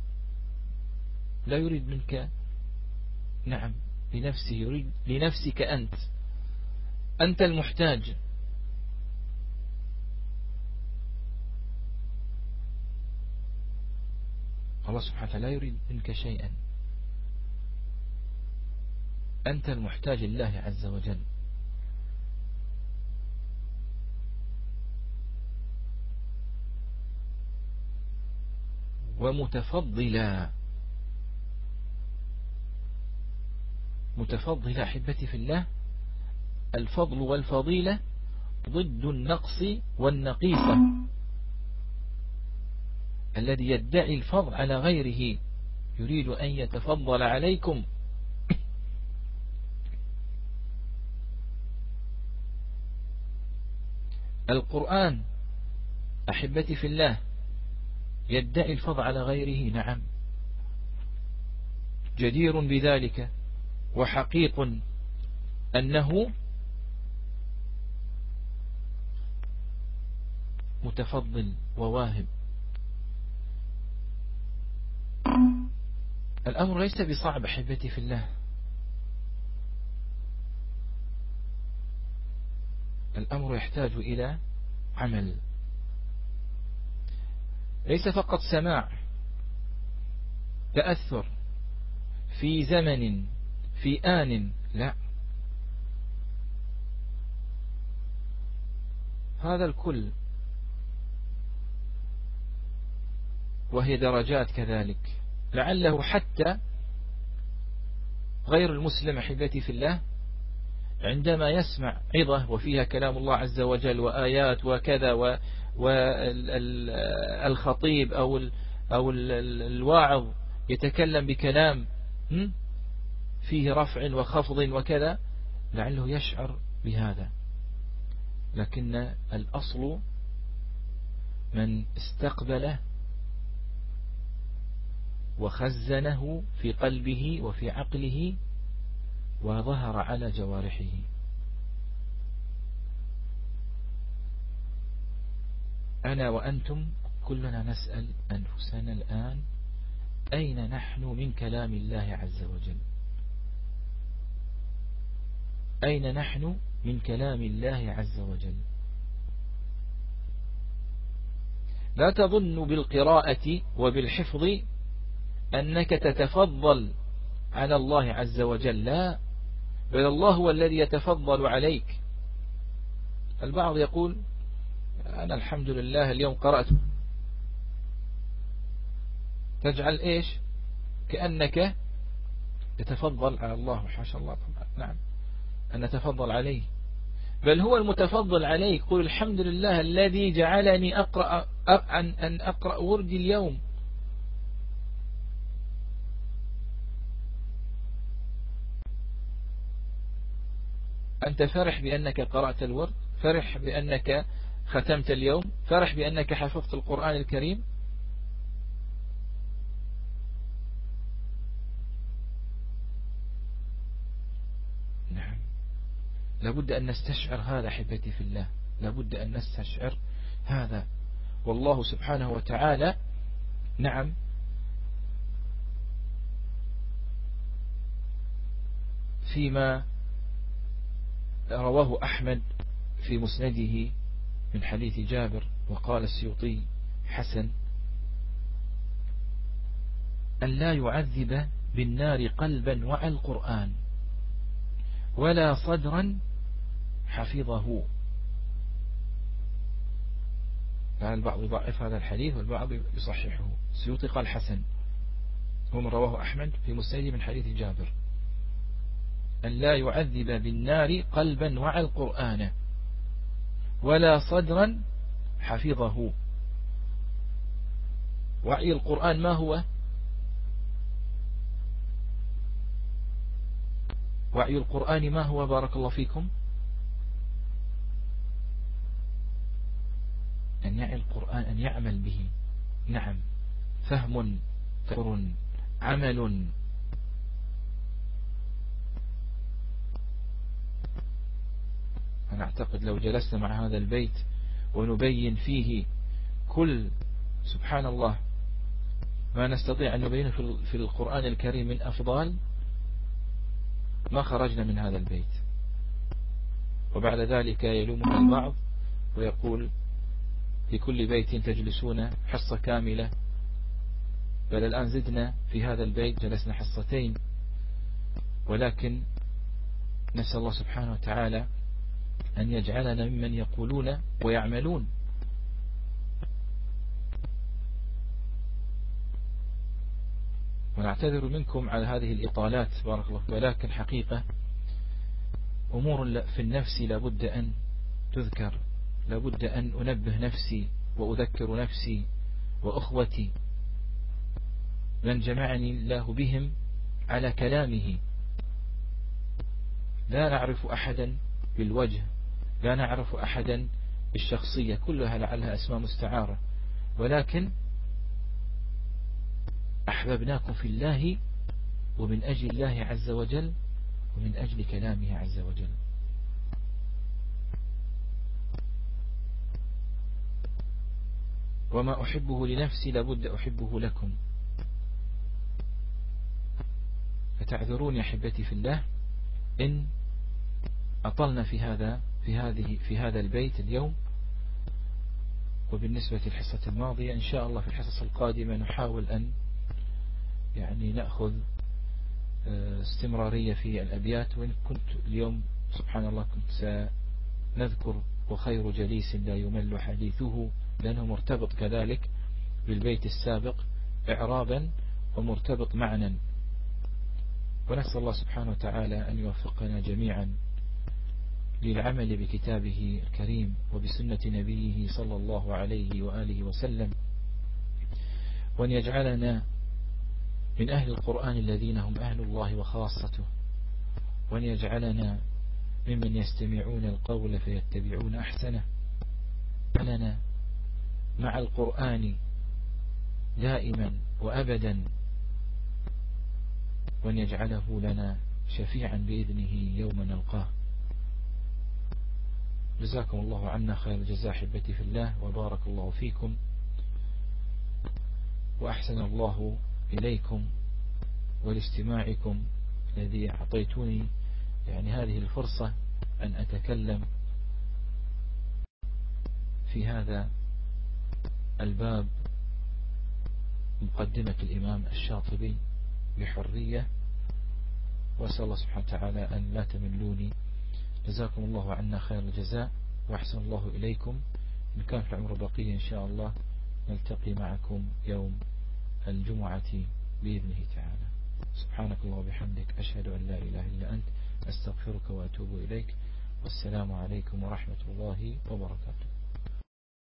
لا يريد منك. نعم، لنفسه، يريد لنفسك أنت المحتاج. الله سبحانه وتعالى لا يريد منك شيئا، أنت المحتاج لله عز وجل. ومتفضلا. متفضلا أحبتي في الله، الفضل والفضيلة ضد النقص والنقيصة. الذي يدعي الفضل على غيره يريد أن يتفضل عليكم. القرآن أحبتي في الله يدعي الفضل على غيره، نعم، جدير بذلك، وحقيق أنه متفضل وواهب. الأمر ليس بصعب أحبتي في الله، الأمر يحتاج إلى عمل، ليس فقط سماع تأثر في زمن في آن، لا، هذا الكل، وهي درجات كذلك. لعله حتى غير المسلم أحبتي في الله عندما يسمع عظة وفيها كلام الله عز وجل وآيات وكذا والخطيب أو الواعظ يتكلم بكلام فيه رفع وخفض وكذا، لعله يشعر بهذا، لكن الأصل من استقبله وخزنه في قلبه وفي عقله وظهر على جوارحه. أنا وأنتم كلنا نسأل أنفسنا الآن أين نحن من كلام الله عز وجل؟ أين نحن من كلام الله عز وجل؟ لا تظن بالقراءة وبالحفظ أنك تتفضل على الله عز وجل، لا، بل الله هو الذي يتفضل عليك. البعض يقول أنا الحمد لله اليوم قرأت، تجعل إيش؟ كأنك تتفضل على الله، حاشا الله طبعا، نعم، أن نتفضل عليه، بل هو المتفضل عليك. قل الحمد لله الذي جعلني أن أقرأ وردي اليوم. أنت فرح بأنك قرأت الورد، فرح بأنك ختمت اليوم، فرح بأنك حفظت القرآن الكريم. نعم، لابد أن نستشعر هذا أحبتي في الله، لابد أن نستشعر هذا. والله سبحانه وتعالى نعم فيما رواه أحمد في مسنده من حديث جابر، وقال السيوطي حسن، أن لا يعذب بالنار قلبا وعى القرآن ولا صدرا حفظه. يعني البعض يضعف هذا الحديث والبعض يصححه. السيوطي قال حسن، هو من رواه أحمد في مسنده من حديث جابر، أن لا يعذب بالنار قلبا وعى القرآن ولا صدرا حفظه. وعي القرآن ما هو؟ وعي القرآن ما هو؟ بارك الله فيكم. أن يعي القرآن، أن يعمل به، نعم، فهم، تفكر، عمل. أنا أعتقد لو جلسنا مع هذا البيت ونبين فيه كل سبحان الله ما نستطيع أن نبينه في القرآن الكريم من أفضال، ما خرجنا من هذا البيت. وبعد ذلك يلومنا البعض ويقول في كل بيت تجلسون حصة كاملة، بل الآن زدنا في هذا البيت جلسنا حصتين. ولكن نسأل الله سبحانه وتعالى أن يجعلنا ممن يقولون ويعملون. ونعتذر منكم على هذه الإطالات بارك الله، ولكن حقيقة أمور في النفس لابد أن تذكر، لابد أن أنبه نفسي وأذكر نفسي وأخوتي من جمعني الله بهم على كلامه. لا نعرف أحدا بالوجه، لا نعرف أحدا بالشخصية، كلها لعلها أسماء مستعارة، ولكن أحببناكم في الله ومن أجل الله عز وجل ومن أجل كلامه عز وجل. وما أحبه لنفسي لابد أحبه لكم، فتعذرون يا أحبتي في الله إن أطلنا في هذا البيت اليوم. وبالنسبة للحصة الماضية إن شاء الله في الحصص القادمة نحاول أن نأخذ استمرارية في الأبيات. وإن كنت اليوم سبحان الله كنت سنذكر وخير جليس لا يمل حديثه، لأنه مرتبط كذلك بالبيت السابق إعرابا ومرتبط معنا. ونسأل الله سبحانه وتعالى أن يوفقنا جميعا للعمل بكتابه الكريم وبسنة نبيه صلى الله عليه وآله وسلم، وأن يجعلنا من أهل القرآن الذين هم أهل الله وخاصته، وأن يجعلنا ممن يستمعون القول فيتبعون أحسنه، أننا مع القرآن دائما وأبدا، وأن يجعله لنا شفيعا بإذنه يوم نلقاه. جزاكم الله عنا خير الجزاء أحبتي في الله، وبارك الله فيكم، وأحسن الله إليكم ولاستماعكم الذي أعطيتوني هذه الفرصة أن أتكلم في هذا الباب، مقدمة الإمام الشاطبي بحرية. وأسأل الله سبحانه وتعالى أن لا تملوني. جزاكم الله عنا خير الجزاء، وأحسن الله إليكم. إن كان في العمر بقية إن شاء الله نلتقي معكم يوم الجمعة بإذنه تعالى. سبحانك الله وبحمدك، أشهد أن لا إله إلا أنت، أستغفرك وأتوب إليك، والسلام عليكم ورحمة الله وبركاته.